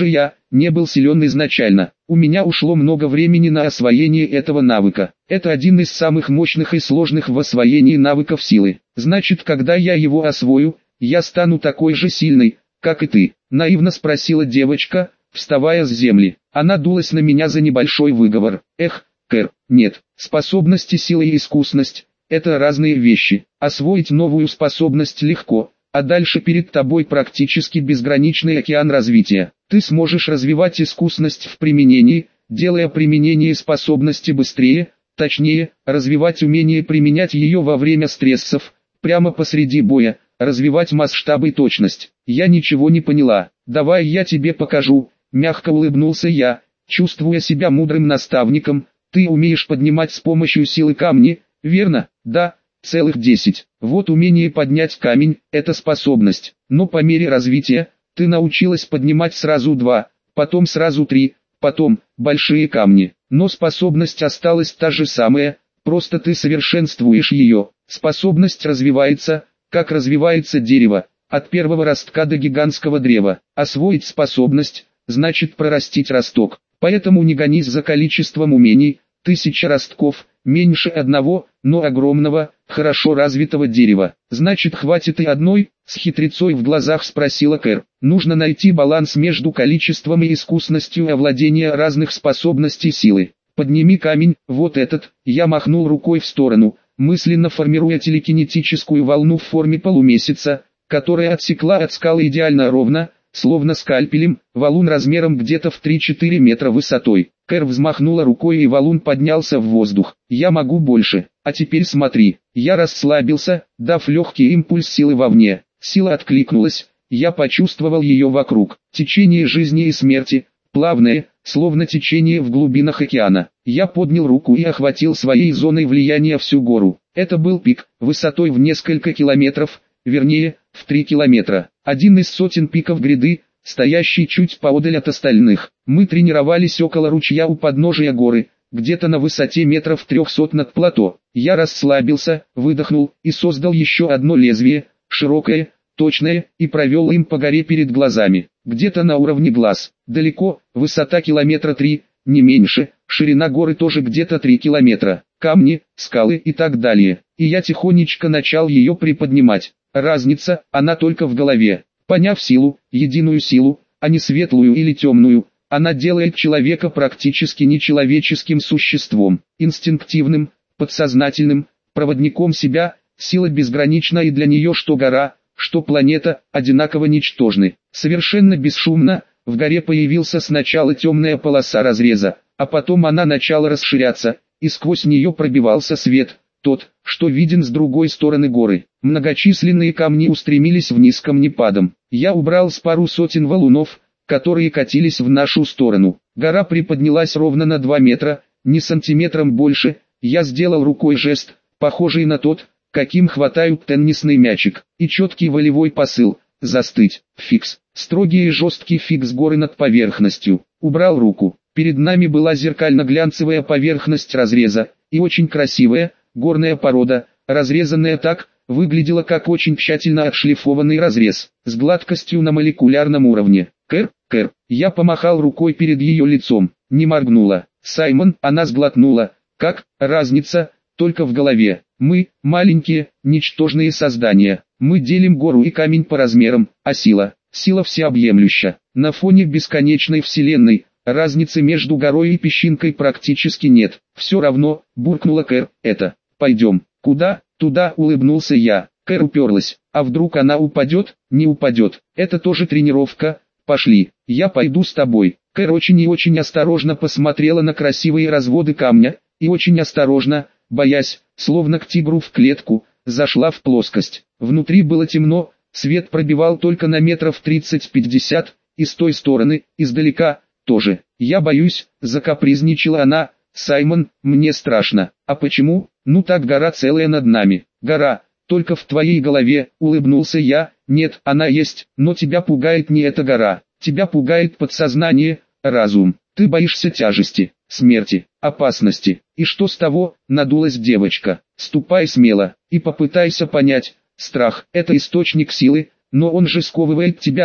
не был силен изначально. У меня ушло много времени на освоение этого навыка. Это один из самых мощных и сложных в освоении навыков силы. Значит, когда я его освою, я стану такой же сильной, как и ты. Наивно спросила девочка, вставая с земли. Она дулась на меня за небольшой выговор. Эх, Кэр, нет, способности силы и искусность – это разные вещи. Освоить новую способность легко, а дальше перед тобой практически безграничный океан развития. Ты сможешь развивать искусность в применении, делая применение способности быстрее, точнее, развивать умение применять ее во время стрессов, прямо посреди боя, развивать масштаб и точность. Я ничего не поняла. Давай я тебе покажу, мягко улыбнулся я, чувствуя себя мудрым наставником. Ты умеешь поднимать с помощью силы камни, верно? Да, целых десять. Вот умение поднять камень – это способность. Но по мере развития, ты научилась поднимать сразу два, потом сразу три, потом большие камни. Но способность осталась та же самая, просто ты совершенствуешь ее. Способность развивается, как развивается дерево, от первого ростка до гигантского древа. Освоить способность – значит прорастить росток. Поэтому не гонись за количеством умений, тысяча ростков, меньше одного, но огромного, хорошо развитого дерева. Значит, хватит и одной, с хитрецой в глазах спросила Кэр. Нужно найти баланс между количеством и искусностью овладения разных способностей силы. Подними камень, вот этот, я махнул рукой в сторону, мысленно формируя телекинетическую волну в форме полумесяца, которая отсекла от скалы идеально ровно, словно скальпелем, валун размером где-то в три-четыре метра высотой. Кэр взмахнула рукой и валун поднялся в воздух. Я могу больше, а теперь смотри. Я расслабился, дав легкий импульс силы вовне. Сила откликнулась, я почувствовал ее вокруг. Течение жизни и смерти, плавное, словно течение в глубинах океана. Я поднял руку и охватил своей зоной влияния всю гору. Это был пик, высотой в несколько километров, вернее, в три километра. Один из сотен пиков гряды, стоящий чуть поодаль от остальных. Мы тренировались около ручья у подножия горы, где-то на высоте метров трехсот над плато. Я расслабился, выдохнул и создал еще одно лезвие, широкое, точное, и провел им по горе перед глазами. Где-то на уровне глаз, далеко, высота километра три, не меньше, ширина горы тоже где-то три километра. Камни, скалы и так далее. И я тихонечко начал ее приподнимать. Разница, она только в голове. Поняв силу, единую силу, а не светлую или темную, она делает человека практически нечеловеческим существом, инстинктивным, подсознательным, проводником себя. Сила безгранична, и для нее что гора, что планета, одинаково ничтожны. Совершенно бесшумно, в горе появился сначала темная полоса разреза, а потом она начала расширяться, и сквозь нее пробивался свет, тот, что виден с другой стороны горы. Многочисленные камни устремились вниз камнепадом. Я убрал с пару сотен валунов, которые катились в нашу сторону. Гора приподнялась ровно на два метра, ни сантиметром больше. Я сделал рукой жест, похожий на тот, каким хватают теннисный мячик, и четкий волевой посыл – застыть, фикс, строгий и жесткий фикс горы над поверхностью. Убрал руку. Перед нами была зеркально-глянцевая поверхность разреза, и очень красивая, горная порода, разрезанная так, выглядела как очень тщательно отшлифованный разрез, с гладкостью на молекулярном уровне. Кэр, Кэр, я помахал рукой перед ее лицом, не моргнула. Саймон, она сглотнула. Как, разница, только в голове. Мы, маленькие, ничтожные создания. Мы делим гору и камень по размерам, а сила, сила всеобъемлюща. На фоне бесконечной вселенной, разницы между горой и песчинкой практически нет. Все равно, буркнула Кэр, это, пойдем. Куда? Туда, улыбнулся я. Кэр уперлась. А вдруг она упадет? Не упадет. Это тоже тренировка. Пошли. Я пойду с тобой. Кэр очень и очень осторожно посмотрела на красивые разводы камня, и очень осторожно, боясь, словно к тигру в клетку, зашла в плоскость. Внутри было темно, свет пробивал только на метров тридцать-пятьдесят, и с той стороны, издалека, тоже. Я боюсь, закапризничала она. Саймон, мне страшно. А почему? Ну так гора целая над нами. Гора, только в твоей голове, улыбнулся я. Нет, она есть, но тебя пугает не эта гора. Тебя пугает подсознание, разум. Ты боишься тяжести, смерти, опасности. И что с того, надулась девочка. Ступай смело, и попытайся понять. Страх – это источник силы, но он же сковывает тебя.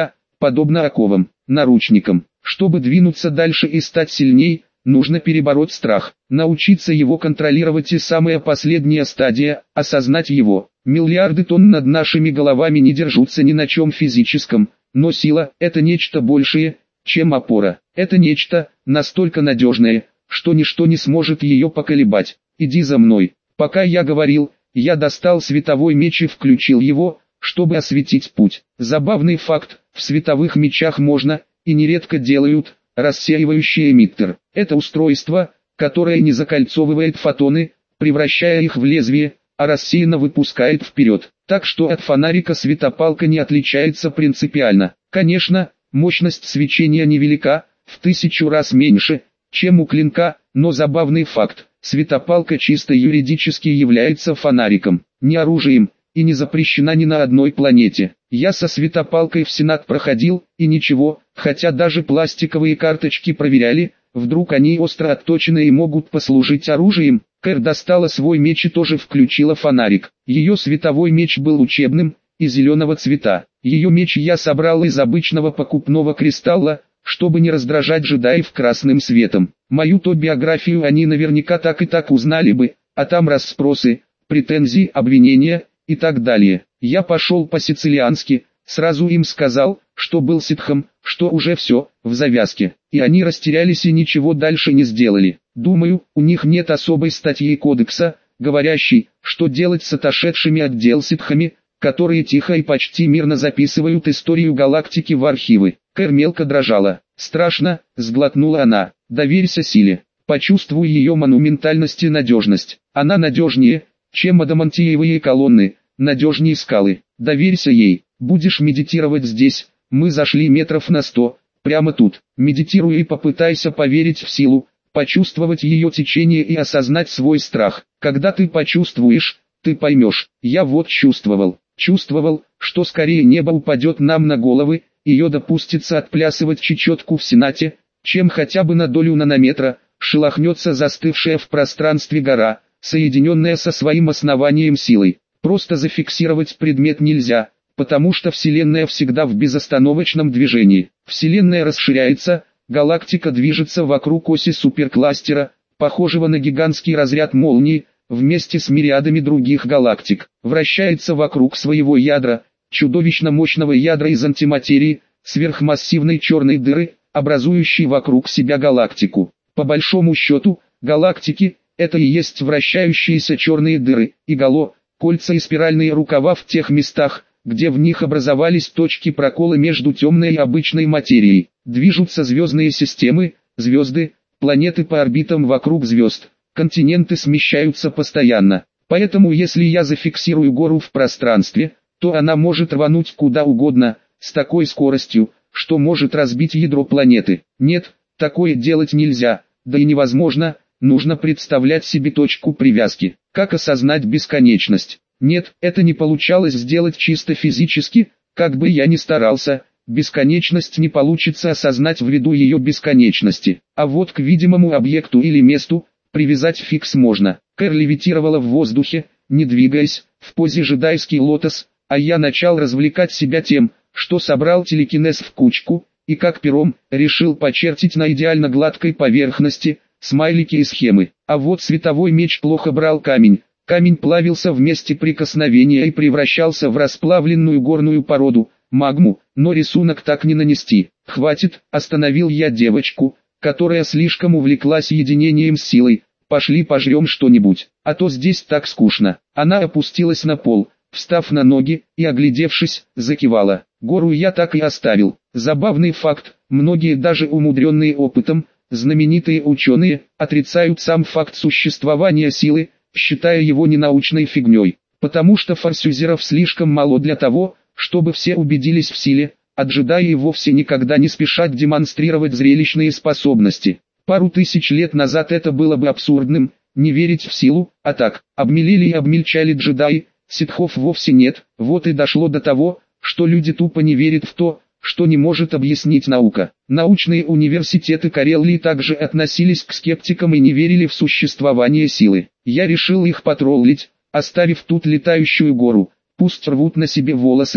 подобно оковам, наручникам. Чтобы двинуться дальше и стать сильней, нужно перебороть страх, научиться его контролировать, и самая последняя стадия – осознать его. Миллиарды тонн над нашими головами не держатся ни на чем физическом, но сила – это нечто большее, чем опора. Это нечто, настолько надежное, что ничто не сможет ее поколебать. Иди за мной. Пока я говорил, я достал световой меч и включил его, чтобы осветить путь. Забавный факт, в световых мечах можно, и нередко делают, рассеивающий эмиттер. Это устройство, которое не закольцовывает фотоны, превращая их в лезвие, а рассеянно выпускает вперед. Так что от фонарика светопалка не отличается принципиально. Конечно, мощность свечения невелика, в тысячу раз меньше, чем у клинка, но забавный факт, светопалка чисто юридически является фонариком, не оружием, и не запрещена ни на одной планете. Я со светопалкой в Сенат проходил, и ничего, хотя даже пластиковые карточки проверяли, вдруг они остро отточены и могут послужить оружием. Кэр достала свой меч и тоже включила фонарик. Ее световой меч был учебным, и зеленого цвета. Ее меч я собрал из обычного покупного кристалла, чтобы не раздражать джедаев красным светом. Мою-то биографию они наверняка так и так узнали бы, а там расспросы, претензии, обвинения и так далее. Я пошел по-сицилиански, сразу им сказал, что был ситхом, что уже все, в завязке, и они растерялись и ничего дальше не сделали. Думаю, у них нет особой статьи кодекса, говорящей, что делать с отошедшими от дел ситхами, которые тихо и почти мирно записывают историю галактики в архивы. Кэр мелко дрожала. «Страшно», — сглотнула она. «Доверься силе. Почувствуй ее монументальность и надежность. Она надежнее, чем адамантиевые колонны, надежнее скалы. Доверься ей. Будешь медитировать здесь». Мы зашли метров на сто, прямо тут. Медитируй и попытайся поверить в силу, почувствовать ее течение и осознать свой страх. Когда ты почувствуешь, ты поймешь. Я вот чувствовал. Чувствовал, что скорее небо упадет нам на головы, и Йода пустится отплясывать чечетку в Сенате, чем хотя бы на долю нанометра, шелохнется застывшая в пространстве гора, соединенная со своим основанием силой. Просто зафиксировать предмет нельзя, потому что Вселенная всегда в безостановочном движении. Вселенная расширяется, галактика движется вокруг оси суперкластера, похожего на гигантский разряд молнии, вместе с мириадами других галактик, вращается вокруг своего ядра, чудовищно мощного ядра из антиматерии, сверхмассивной черной дыры, образующей вокруг себя галактику. По большому счету, галактики – это и есть вращающиеся черные дыры, и гало, кольца и спиральные рукава в тех местах, где в них образовались точки прокола между темной и обычной материей. Движутся звездные системы, звезды, планеты по орбитам вокруг звезд. Континенты смещаются постоянно, поэтому если я зафиксирую гору в пространстве, то она может рвануть куда угодно, с такой скоростью, что может разбить ядро планеты. Нет, такое делать нельзя, да и невозможно, нужно представлять себе точку привязки. Как осознать бесконечность? Нет, это не получалось сделать чисто физически, как бы я ни старался. Бесконечность не получится осознать ввиду ее бесконечности, а вот к видимому объекту или месту привязать фикс можно. Кэр левитировала в воздухе, не двигаясь, в позе джедайский лотос, а я начал развлекать себя тем, что собрал телекинез в кучку, и как пером, решил почертить на идеально гладкой поверхности, смайлики и схемы. А вот световой меч плохо брал камень, камень плавился в месте прикосновения и превращался в расплавленную горную породу, магму, но рисунок так не нанести. «Хватит», остановил я девочку, которая слишком увлеклась единением с силой. «Пошли пожрем что-нибудь, а то здесь так скучно». Она опустилась на пол, встав на ноги, и, оглядевшись, закивала. Гору я так и оставил. Забавный факт, многие даже умудренные опытом, знаменитые ученые, отрицают сам факт существования силы, считая его ненаучной фигней, потому что форсюзеров слишком мало для того, чтобы все убедились в силе, а джедаи вовсе никогда не спешат демонстрировать зрелищные способности. Пару тысяч лет назад это было бы абсурдным, не верить в силу, а так, обмелели и обмельчали джедаи, ситхов вовсе нет. Вот и дошло до того, что люди тупо не верят в то, что не может объяснить наука. Научные университеты Карелии также относились к скептикам и не верили в существование силы. Я решил их потроллить, оставив тут летающую гору, пусть рвут на себе волосы,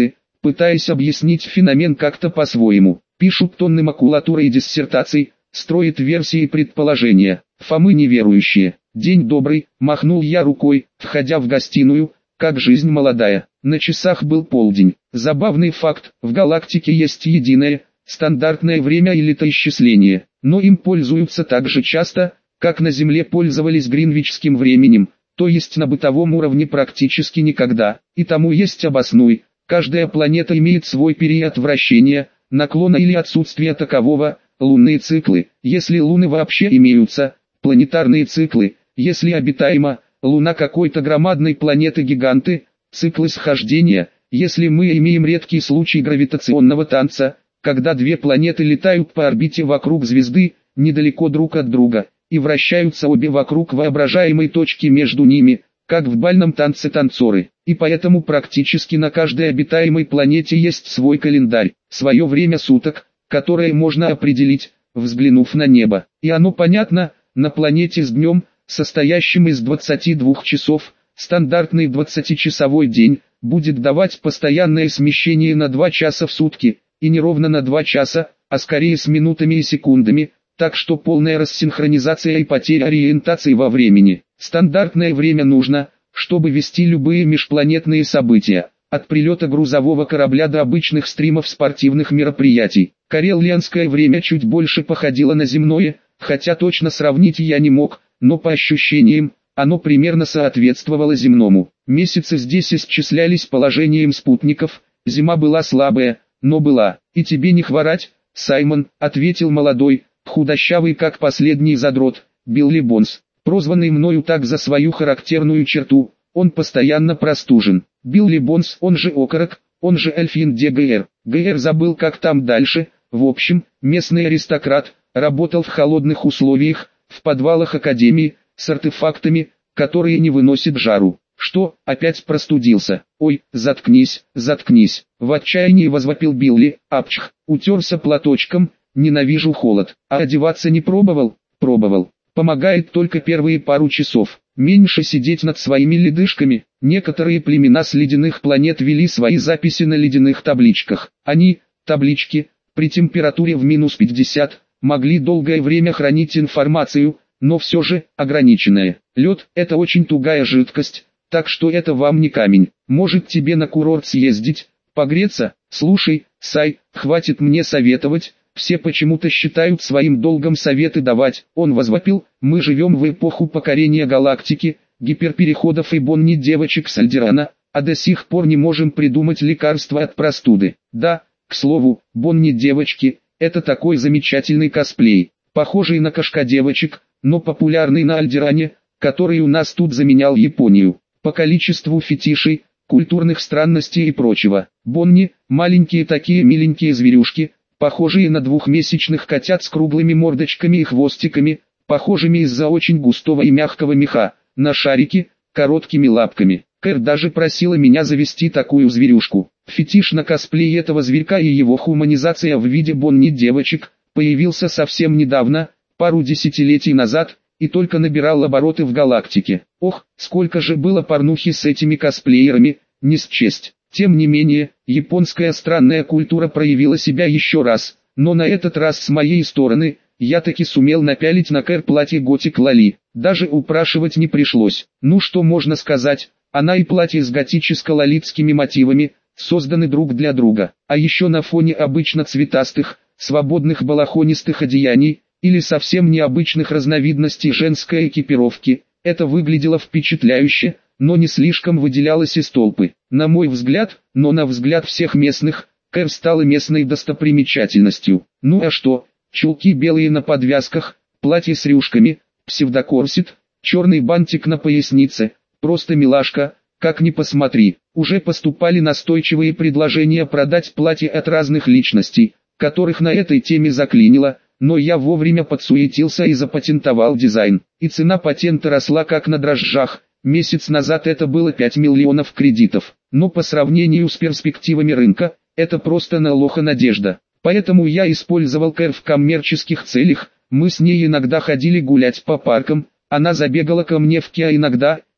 пытаясь объяснить феномен как-то по-своему. Пишут тонны макулатуры и диссертаций, строят версии и предположения. Фомы неверующие. «День добрый», махнул я рукой, входя в гостиную, как жизнь молодая. На часах был полдень. Забавный факт, в галактике есть единое, стандартное время и летоисчисление, но им пользуются так же часто, как на Земле пользовались гринвичским временем, то есть на бытовом уровне практически никогда. И тому есть обоснуй. Каждая планета имеет свой период вращения, наклона или отсутствия такового, лунные циклы, если луны вообще имеются, планетарные циклы, если обитаема, луна какой-то громадной планеты-гиганты, циклы схождения, если мы имеем редкий случай гравитационного танца, когда две планеты летают по орбите вокруг звезды, недалеко друг от друга, и вращаются обе вокруг воображаемой точки между ними, как в бальном танце танцоры. И поэтому практически на каждой обитаемой планете есть свой календарь, свое время суток, которое можно определить, взглянув на небо. И оно понятно, на планете с днем, состоящим из двадцати двух часов, стандартный двадцатичасовой день, будет давать постоянное смещение на два часа в сутки, и не ровно на два часа, а скорее с минутами и секундами, так что полная рассинхронизация и потеря ориентации во времени. Стандартное время нужно, чтобы вести любые межпланетные события, от прилета грузового корабля до обычных стримов спортивных мероприятий. Карелианское время чуть больше походило на земное, хотя точно сравнить я не мог, но по ощущениям, оно примерно соответствовало земному. Месяцы здесь исчислялись положением спутников, зима была слабая, но была. «И тебе не хворать, Саймон», — ответил молодой, худощавый как последний задрот, Билли Бонс, прозванный мною так за свою характерную черту, он постоянно простужен. Билли Бонс, он же Окорок, он же Эльфин де ГР. ГР забыл как там дальше, в общем, местный аристократ, работал в холодных условиях, в подвалах академии, с артефактами, которые не выносят жару. «Что, опять простудился? Ой, заткнись, заткнись!» В отчаянии возвопил Билли, апчх, утерся платочком, «ненавижу холод». А одеваться не пробовал? Пробовал. Помогает только первые пару часов. Меньше сидеть над своими ледышками. Некоторые племена с ледяных планет вели свои записи на ледяных табличках. Они, таблички, при температуре в минус пятьдесят, могли долгое время хранить информацию, но все же, ограниченная. Лед – это очень тугая жидкость, так что это вам не камень. Может тебе на курорт съездить, погреться? Слушай, Сай, хватит мне советовать, все почему-то считают своим долгом советы давать. Он возвопил, мы живем в эпоху покорения галактики, гиперпереходов и Бонни девочек с Альдерана, а до сих пор не можем придумать лекарства от простуды. Да, к слову, Бонни девочки – это такой замечательный косплей, похожий на кошка-девочек, но популярный на Альдеране, который у нас тут заменял Японию. По количеству фетишей, культурных странностей и прочего. Бонни – маленькие такие миленькие зверюшки, похожие на двухмесячных котят с круглыми мордочками и хвостиками, похожими из-за очень густого и мягкого меха, на шарики, короткими лапками. Кэр даже просила меня завести такую зверюшку. Фетиш на косплей этого зверька и его хуманизация в виде Бонни девочек появился совсем недавно, пару десятилетий назад, и только набирал обороты в галактике. Ох, сколько же было порнухи с этими косплеерами, не счесть. Тем не менее, японская странная культура проявила себя еще раз, но на этот раз с моей стороны, я таки сумел напялить на Кэр платье готик Лали. Даже упрашивать не пришлось. Ну что можно сказать, она и платье с готическо-лолитскими мотивами, созданы друг для друга. А еще на фоне обычно цветастых, свободных балахонистых одеяний, или совсем необычных разновидностей женской экипировки, это выглядело впечатляюще, но не слишком выделялось из толпы. На мой взгляд, но на взгляд всех местных, Кэр стала местной достопримечательностью. Ну а что, чулки белые на подвязках, платье с рюшками, псевдокорсет, черный бантик на пояснице, просто милашка, как ни посмотри. Уже поступали настойчивые предложения продать платье от разных личностей, которых на этой теме заклинило, но я вовремя подсуетился и запатентовал дизайн. И цена патента росла как на дрожжах. Месяц назад это было пять миллионов кредитов. Но по сравнению с перспективами рынка, это просто на лоха надежда. Поэтому я использовал Кэр в коммерческих целях. Мы с ней иногда ходили гулять по паркам. Она забегала ко мне в Киа иногда,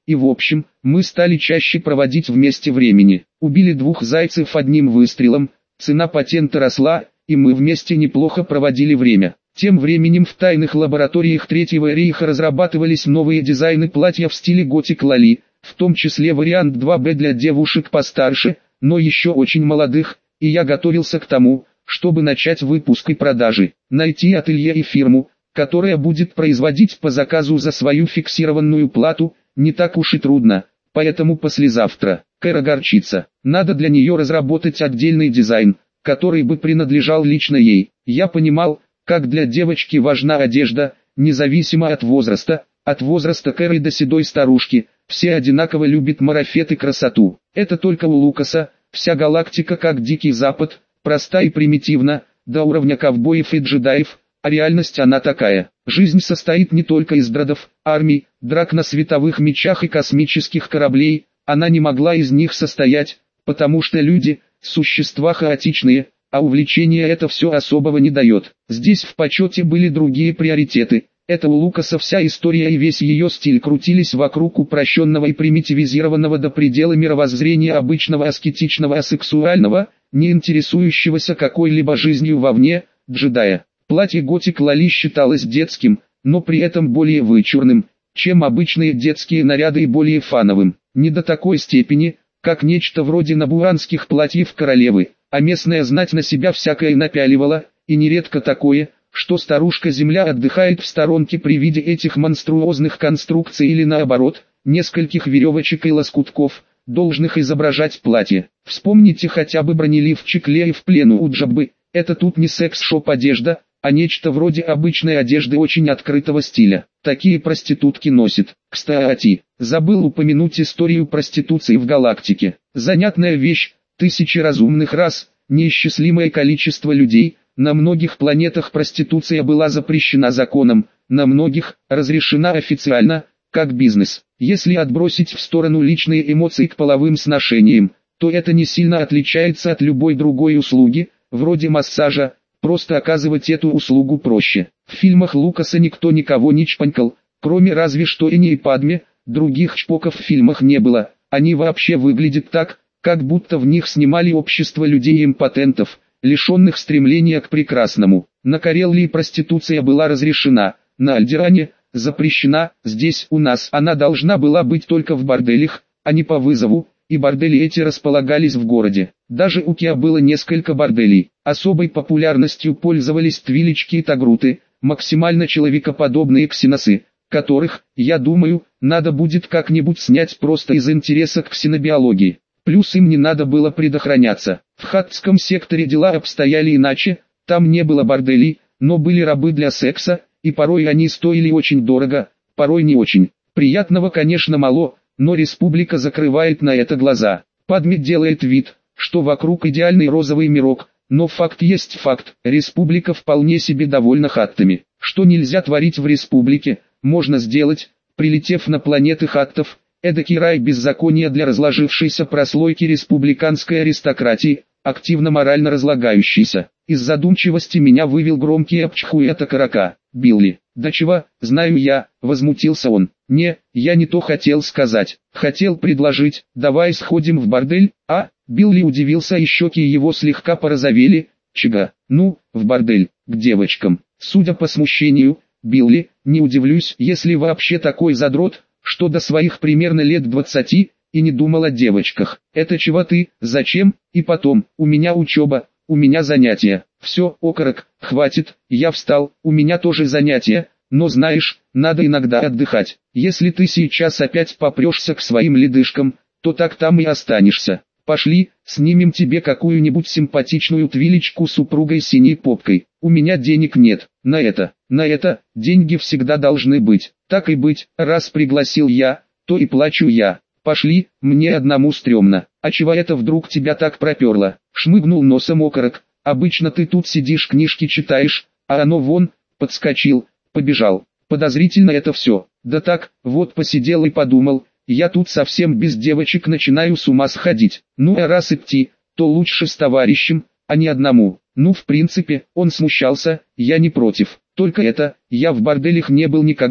и в общем, мы стали чаще проводить вместе времени. Убили двух зайцев одним выстрелом, цена патента росла, и мы вместе неплохо проводили время. Тем временем в тайных лабораториях Третьего рейха разрабатывались новые дизайны платья в стиле готик лоли, в том числе вариант два бэ для девушек постарше, но еще очень молодых, и я готовился к тому, чтобы начать выпуск и продажи. Найти ателье и фирму, которая будет производить по заказу за свою фиксированную плату, не так уж и трудно, поэтому послезавтра, Кэра горчится, надо для нее разработать отдельный дизайн, который бы принадлежал лично ей. Я понимал, как для девочки важна одежда, независимо от возраста, от возраста Кэры до седой старушки, все одинаково любят марафет и красоту. Это только у Лукаса, вся галактика как Дикий Запад, проста и примитивна, до уровня ковбоев и джедаев, а реальность она такая. Жизнь состоит не только из дродов, армий, драк на световых мечах и космических кораблей, она не могла из них состоять, потому что люди – существа хаотичные, а увлечение это все особого не дает. Здесь в почете были другие приоритеты. Это у Лукаса вся история и весь ее стиль крутились вокруг упрощенного и примитивизированного до предела мировоззрения обычного аскетичного асексуального, не интересующегося какой-либо жизнью вовне, джедая. Платье готик лоли считалось детским, но при этом более вычурным, чем обычные детские наряды и более фановым. Не до такой степени, как нечто вроде набуанских платьев королевы, а местная знать на себя всякое напяливала, и нередко такое, что старушка-земля отдыхает в сторонке при виде этих монструозных конструкций или наоборот, нескольких веревочек и лоскутков, должных изображать платье. Вспомните хотя бы бронеливчик Леи в плену у Джаббы, это тут не секс-шоп одежда, а нечто вроде обычной одежды очень открытого стиля. Такие проститутки носят. Кстати, забыл упомянуть историю проституции в галактике. Занятная вещь, тысячи разумных рас, неисчислимое количество людей, на многих планетах проституция была запрещена законом, на многих разрешена официально, как бизнес. Если отбросить в сторону личные эмоции к половым сношениям, то это не сильно отличается от любой другой услуги, вроде массажа, просто оказывать эту услугу проще. В фильмах Лукаса никто никого не чпанькал, кроме разве что Эни и Падме, других чпоков в фильмах не было, они вообще выглядят так, как будто в них снимали общество людей-импотентов, лишенных стремления к прекрасному. На Кареллии проституция была разрешена, на Альдеране запрещена, здесь у нас она должна была быть только в борделях, а не по вызову, и бордели эти располагались в городе. Даже у Киа было несколько борделей. Особой популярностью пользовались твилички и тагруты, максимально человекоподобные ксеносы, которых, я думаю, надо будет как-нибудь снять просто из интереса к ксенобиологии. Плюс им не надо было предохраняться. В хаттском секторе дела обстояли иначе, там не было борделей, но были рабы для секса, и порой они стоили очень дорого, порой не очень. Приятного, конечно, мало, но республика закрывает на это глаза. Падме делает вид, что вокруг идеальный розовый мирок, но факт есть факт, республика вполне себе довольна хаттами. Что нельзя творить в республике, можно сделать, прилетев на планеты хаттов, эдакий рай беззакония для разложившейся прослойки республиканской аристократии, активно морально разлагающейся. Из задумчивости меня вывел громкий обчхуэта карака. Билли, да чего, знаю я, возмутился он. Не, я не то хотел сказать. Хотел предложить, давай сходим в бордель, а? Билли удивился и щеки его слегка порозовели. Чего? Ну, в бордель, к девочкам. Судя по смущению, Билли, не удивлюсь, если вообще такой задрот, что до своих примерно лет двадцати, и не думал о девочках. Это чего ты, зачем, и потом, у меня учеба, у меня занятия. Все, окорок, хватит, я встал, у меня тоже занятия, но знаешь, надо иногда отдыхать. Если ты сейчас опять попрешься к своим ледышкам, то так там и останешься. Пошли, снимем тебе какую-нибудь симпатичную твилечку с упругой синей попкой. У меня денег нет, на это, на это, деньги всегда должны быть. Так и быть, раз пригласил я, то и плачу я. Пошли, мне одному стрёмно. А чего это вдруг тебя так проперло? Шмыгнул носом окорок. Обычно ты тут сидишь книжки читаешь, а оно вон, подскочил, побежал. Подозрительно это все. Да так, вот посидел и подумал, я тут совсем без девочек начинаю с ума сходить. Ну а раз идти, то лучше с товарищем, а не одному. Ну в принципе, он смущался, я не против. Только это, я в борделях не был никогда.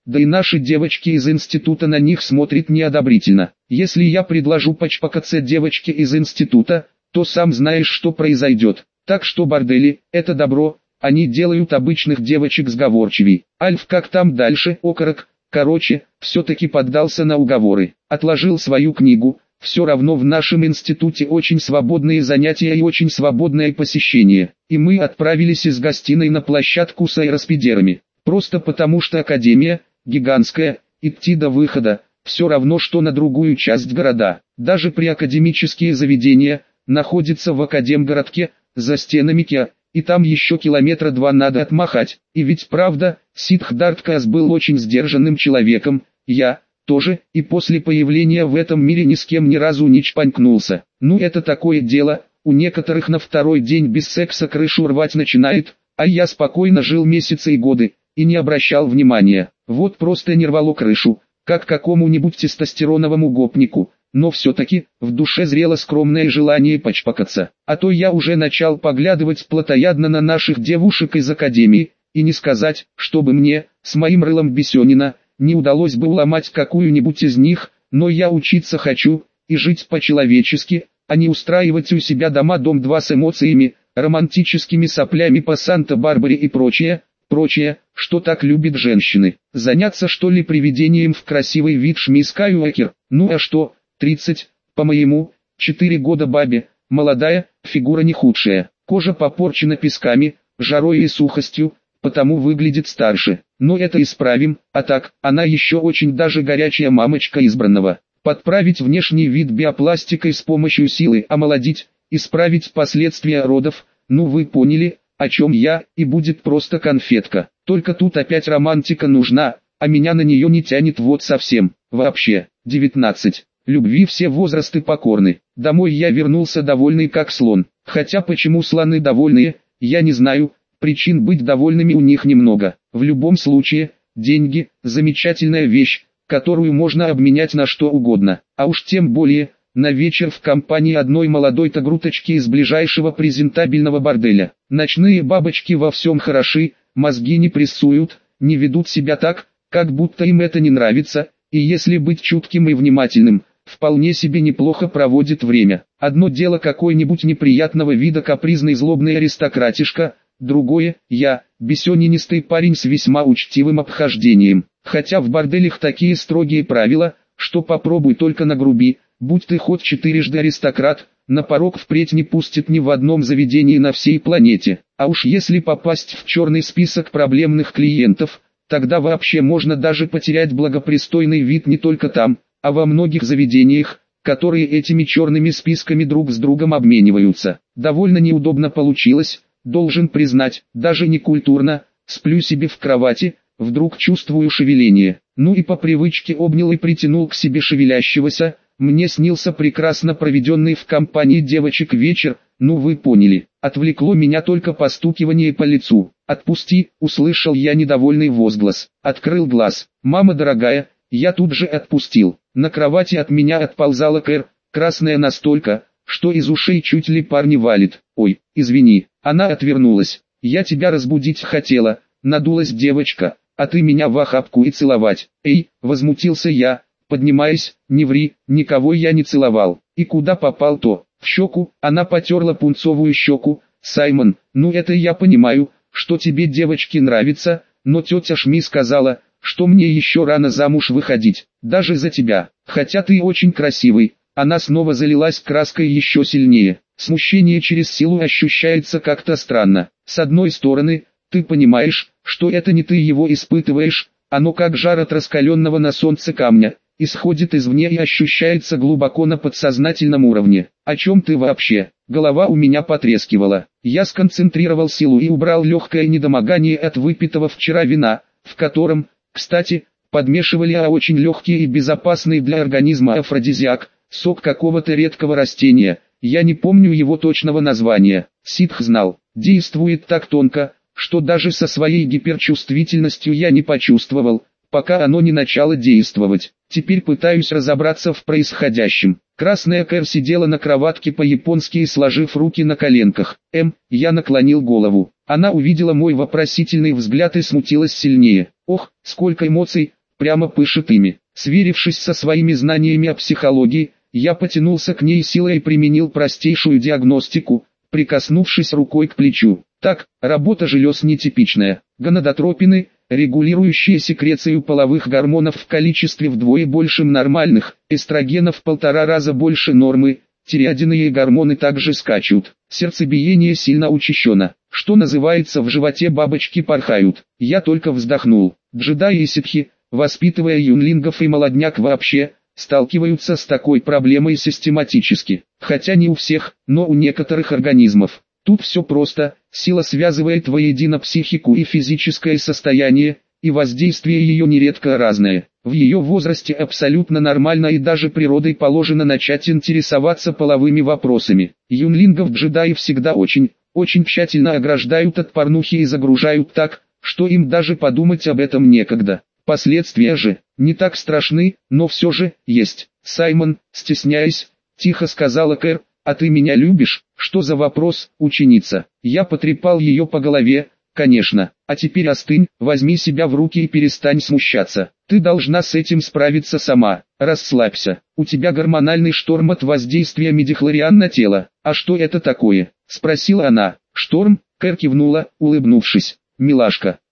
да и наши девочки из института на них смотрят неодобрительно. Если я предложу почпокаться девочке из института, то сам знаешь, что произойдет. Так что бордели – это добро, они делают обычных девочек сговорчивей. Альф, как там дальше, окорок, короче, все-таки поддался на уговоры. Отложил свою книгу. Все равно в нашем институте очень свободные занятия и очень свободное посещение. И мы отправились из гостиной на площадку с аэроспидерами. Просто потому что академия, гигантская, идти до выхода, все равно что на другую часть города. Даже при академические заведения, находятся в академгородке, за стенами Киа, и там еще километра два надо отмахать. И ведь правда, Сиддхартха был очень сдержанным человеком, я тоже, и после появления в этом мире ни с кем ни разу не чпанькнулся. Ну это такое дело, у некоторых на второй день без секса крышу рвать начинает, а я спокойно жил месяцы и годы, и не обращал внимания. Вот просто не рвало крышу, как какому-нибудь тестостероновому гопнику, но все-таки, в душе зрело скромное желание почпокаться. А то я уже начал поглядывать плотоядно на наших девушек из академии, и не сказать, чтобы мне, с моим рылом бесенина, не удалось бы уломать какую-нибудь из них, но я учиться хочу, и жить по-человечески, а не устраивать у себя дома дом два с эмоциями, романтическими соплями по Санта-Барбаре и прочее, прочее, что так любят женщины. Заняться что ли приведением в красивый вид Шми Скайуокер, ну а что, тридцать, по-моему, четыре года бабе, молодая, фигура не худшая, кожа попорчена песками, жарой и сухостью, потому выглядит старше. Но это исправим, а так, она еще очень даже горячая мамочка избранного. Подправить внешний вид биопластикой с помощью силы, омолодить, исправить последствия родов, ну вы поняли, о чем я, и будет просто конфетка. Только тут опять романтика нужна, а меня на нее не тянет вот совсем, вообще. девятнадцать. Любви все возрасты покорны. Домой я вернулся довольный как слон. Хотя почему слоны довольные, я не знаю. Причин быть довольными у них немного. В любом случае, деньги – замечательная вещь, которую можно обменять на что угодно. А уж тем более, на вечер в компании одной молодой-то груточки из ближайшего презентабельного борделя. Ночные бабочки во всем хороши, мозги не прессуют, не ведут себя так, как будто им это не нравится, и если быть чутким и внимательным, вполне себе неплохо проводит время. Одно дело какой-нибудь неприятного вида капризный злобный аристократишка, другое – я, бесенинистый парень с весьма учтивым обхождением. Хотя в борделях такие строгие правила, что попробуй только нагруби, будь ты хоть четырежды аристократ, на порог впредь не пустят ни в одном заведении на всей планете. А уж если попасть в черный список проблемных клиентов, тогда вообще можно даже потерять благопристойный вид не только там, а во многих заведениях, которые этими черными списками друг с другом обмениваются. Довольно неудобно получилось. Должен признать, даже не культурно, сплю себе в кровати, вдруг чувствую шевеление. Ну и по привычке обнял и притянул к себе шевелящегося, мне снился прекрасно проведенный в компании девочек вечер, ну вы поняли. Отвлекло меня только постукивание по лицу. «Отпусти», услышал я недовольный возглас. Открыл глаз. «Мама дорогая», я тут же отпустил. На кровати от меня отползала Кэр, красная настолько, что из ушей чуть ли пар не валит. «Ой, извини». Она отвернулась. «Я тебя разбудить хотела», надулась девочка, «а ты меня в охапку и целовать». «Эй», возмутился я, поднимаясь, «не ври, никого я не целовал». «И куда попал-то?» «В щеку», она потерла пунцовую щеку. «Саймон, ну это я понимаю, что тебе девочки нравятся, но тетя Шми сказала, что мне еще рано замуж выходить, даже за тебя, хотя ты очень красивый». Она снова залилась краской еще сильнее. Смущение через силу ощущается как-то странно. С одной стороны, ты понимаешь, что это не ты его испытываешь, оно как жар от раскаленного на солнце камня, исходит извне и ощущается глубоко на подсознательном уровне. О чем ты вообще? Голова у меня потрескивала. Я сконцентрировал силу и убрал легкое недомогание от выпитого вчера вина, в котором, кстати, подмешивали а очень легкий и безопасный для организма афродизиак, сок какого-то редкого растения, я не помню его точного названия. Сиддх знал, действует так тонко, что даже со своей гиперчувствительностью я не почувствовал, пока оно не начало действовать. Теперь пытаюсь разобраться в происходящем. Красная Кэр сидела на кроватке по-японски и сложив руки на коленках. Эм, я наклонил голову. Она увидела мой вопросительный взгляд и смутилась сильнее. Ох, сколько эмоций, прямо пышет ими. Сверившись со своими знаниями о психологии, я потянулся к ней силой и применил простейшую диагностику, прикоснувшись рукой к плечу. Так, работа желез нетипичная. Гонадотропины, регулирующие секрецию половых гормонов в количестве вдвое большим нормальных, эстрогенов в полтора раза больше нормы, тиреоидные гормоны также скачут. Сердцебиение сильно учащено. Что называется, в животе бабочки порхают. Я только вздохнул. Джедаи и ситхи, воспитывая юнлингов и молодняк вообще, сталкиваются с такой проблемой систематически. Хотя не у всех, но у некоторых организмов. Тут все просто, сила связывает воедино психику и физическое состояние, и воздействие ее нередко разное. В ее возрасте абсолютно нормально и даже природой положено начать интересоваться половыми вопросами. Юнлингов джедаи всегда очень, очень тщательно ограждают от порнухи и загружают так, что им даже подумать об этом некогда. Последствия же, не так страшны, но все же, есть. Саймон, стесняясь, тихо сказала Кэр, «А ты меня любишь?» «Что за вопрос, ученица?» Я потрепал ее по голове, «Конечно, а теперь остынь, возьми себя в руки и перестань смущаться. Ты должна с этим справиться сама, расслабься. У тебя гормональный шторм от воздействия мидихлориан на тело». «А что это такое?» – спросила она. «Шторм?» – Кэр кивнула, улыбнувшись. «Милашка,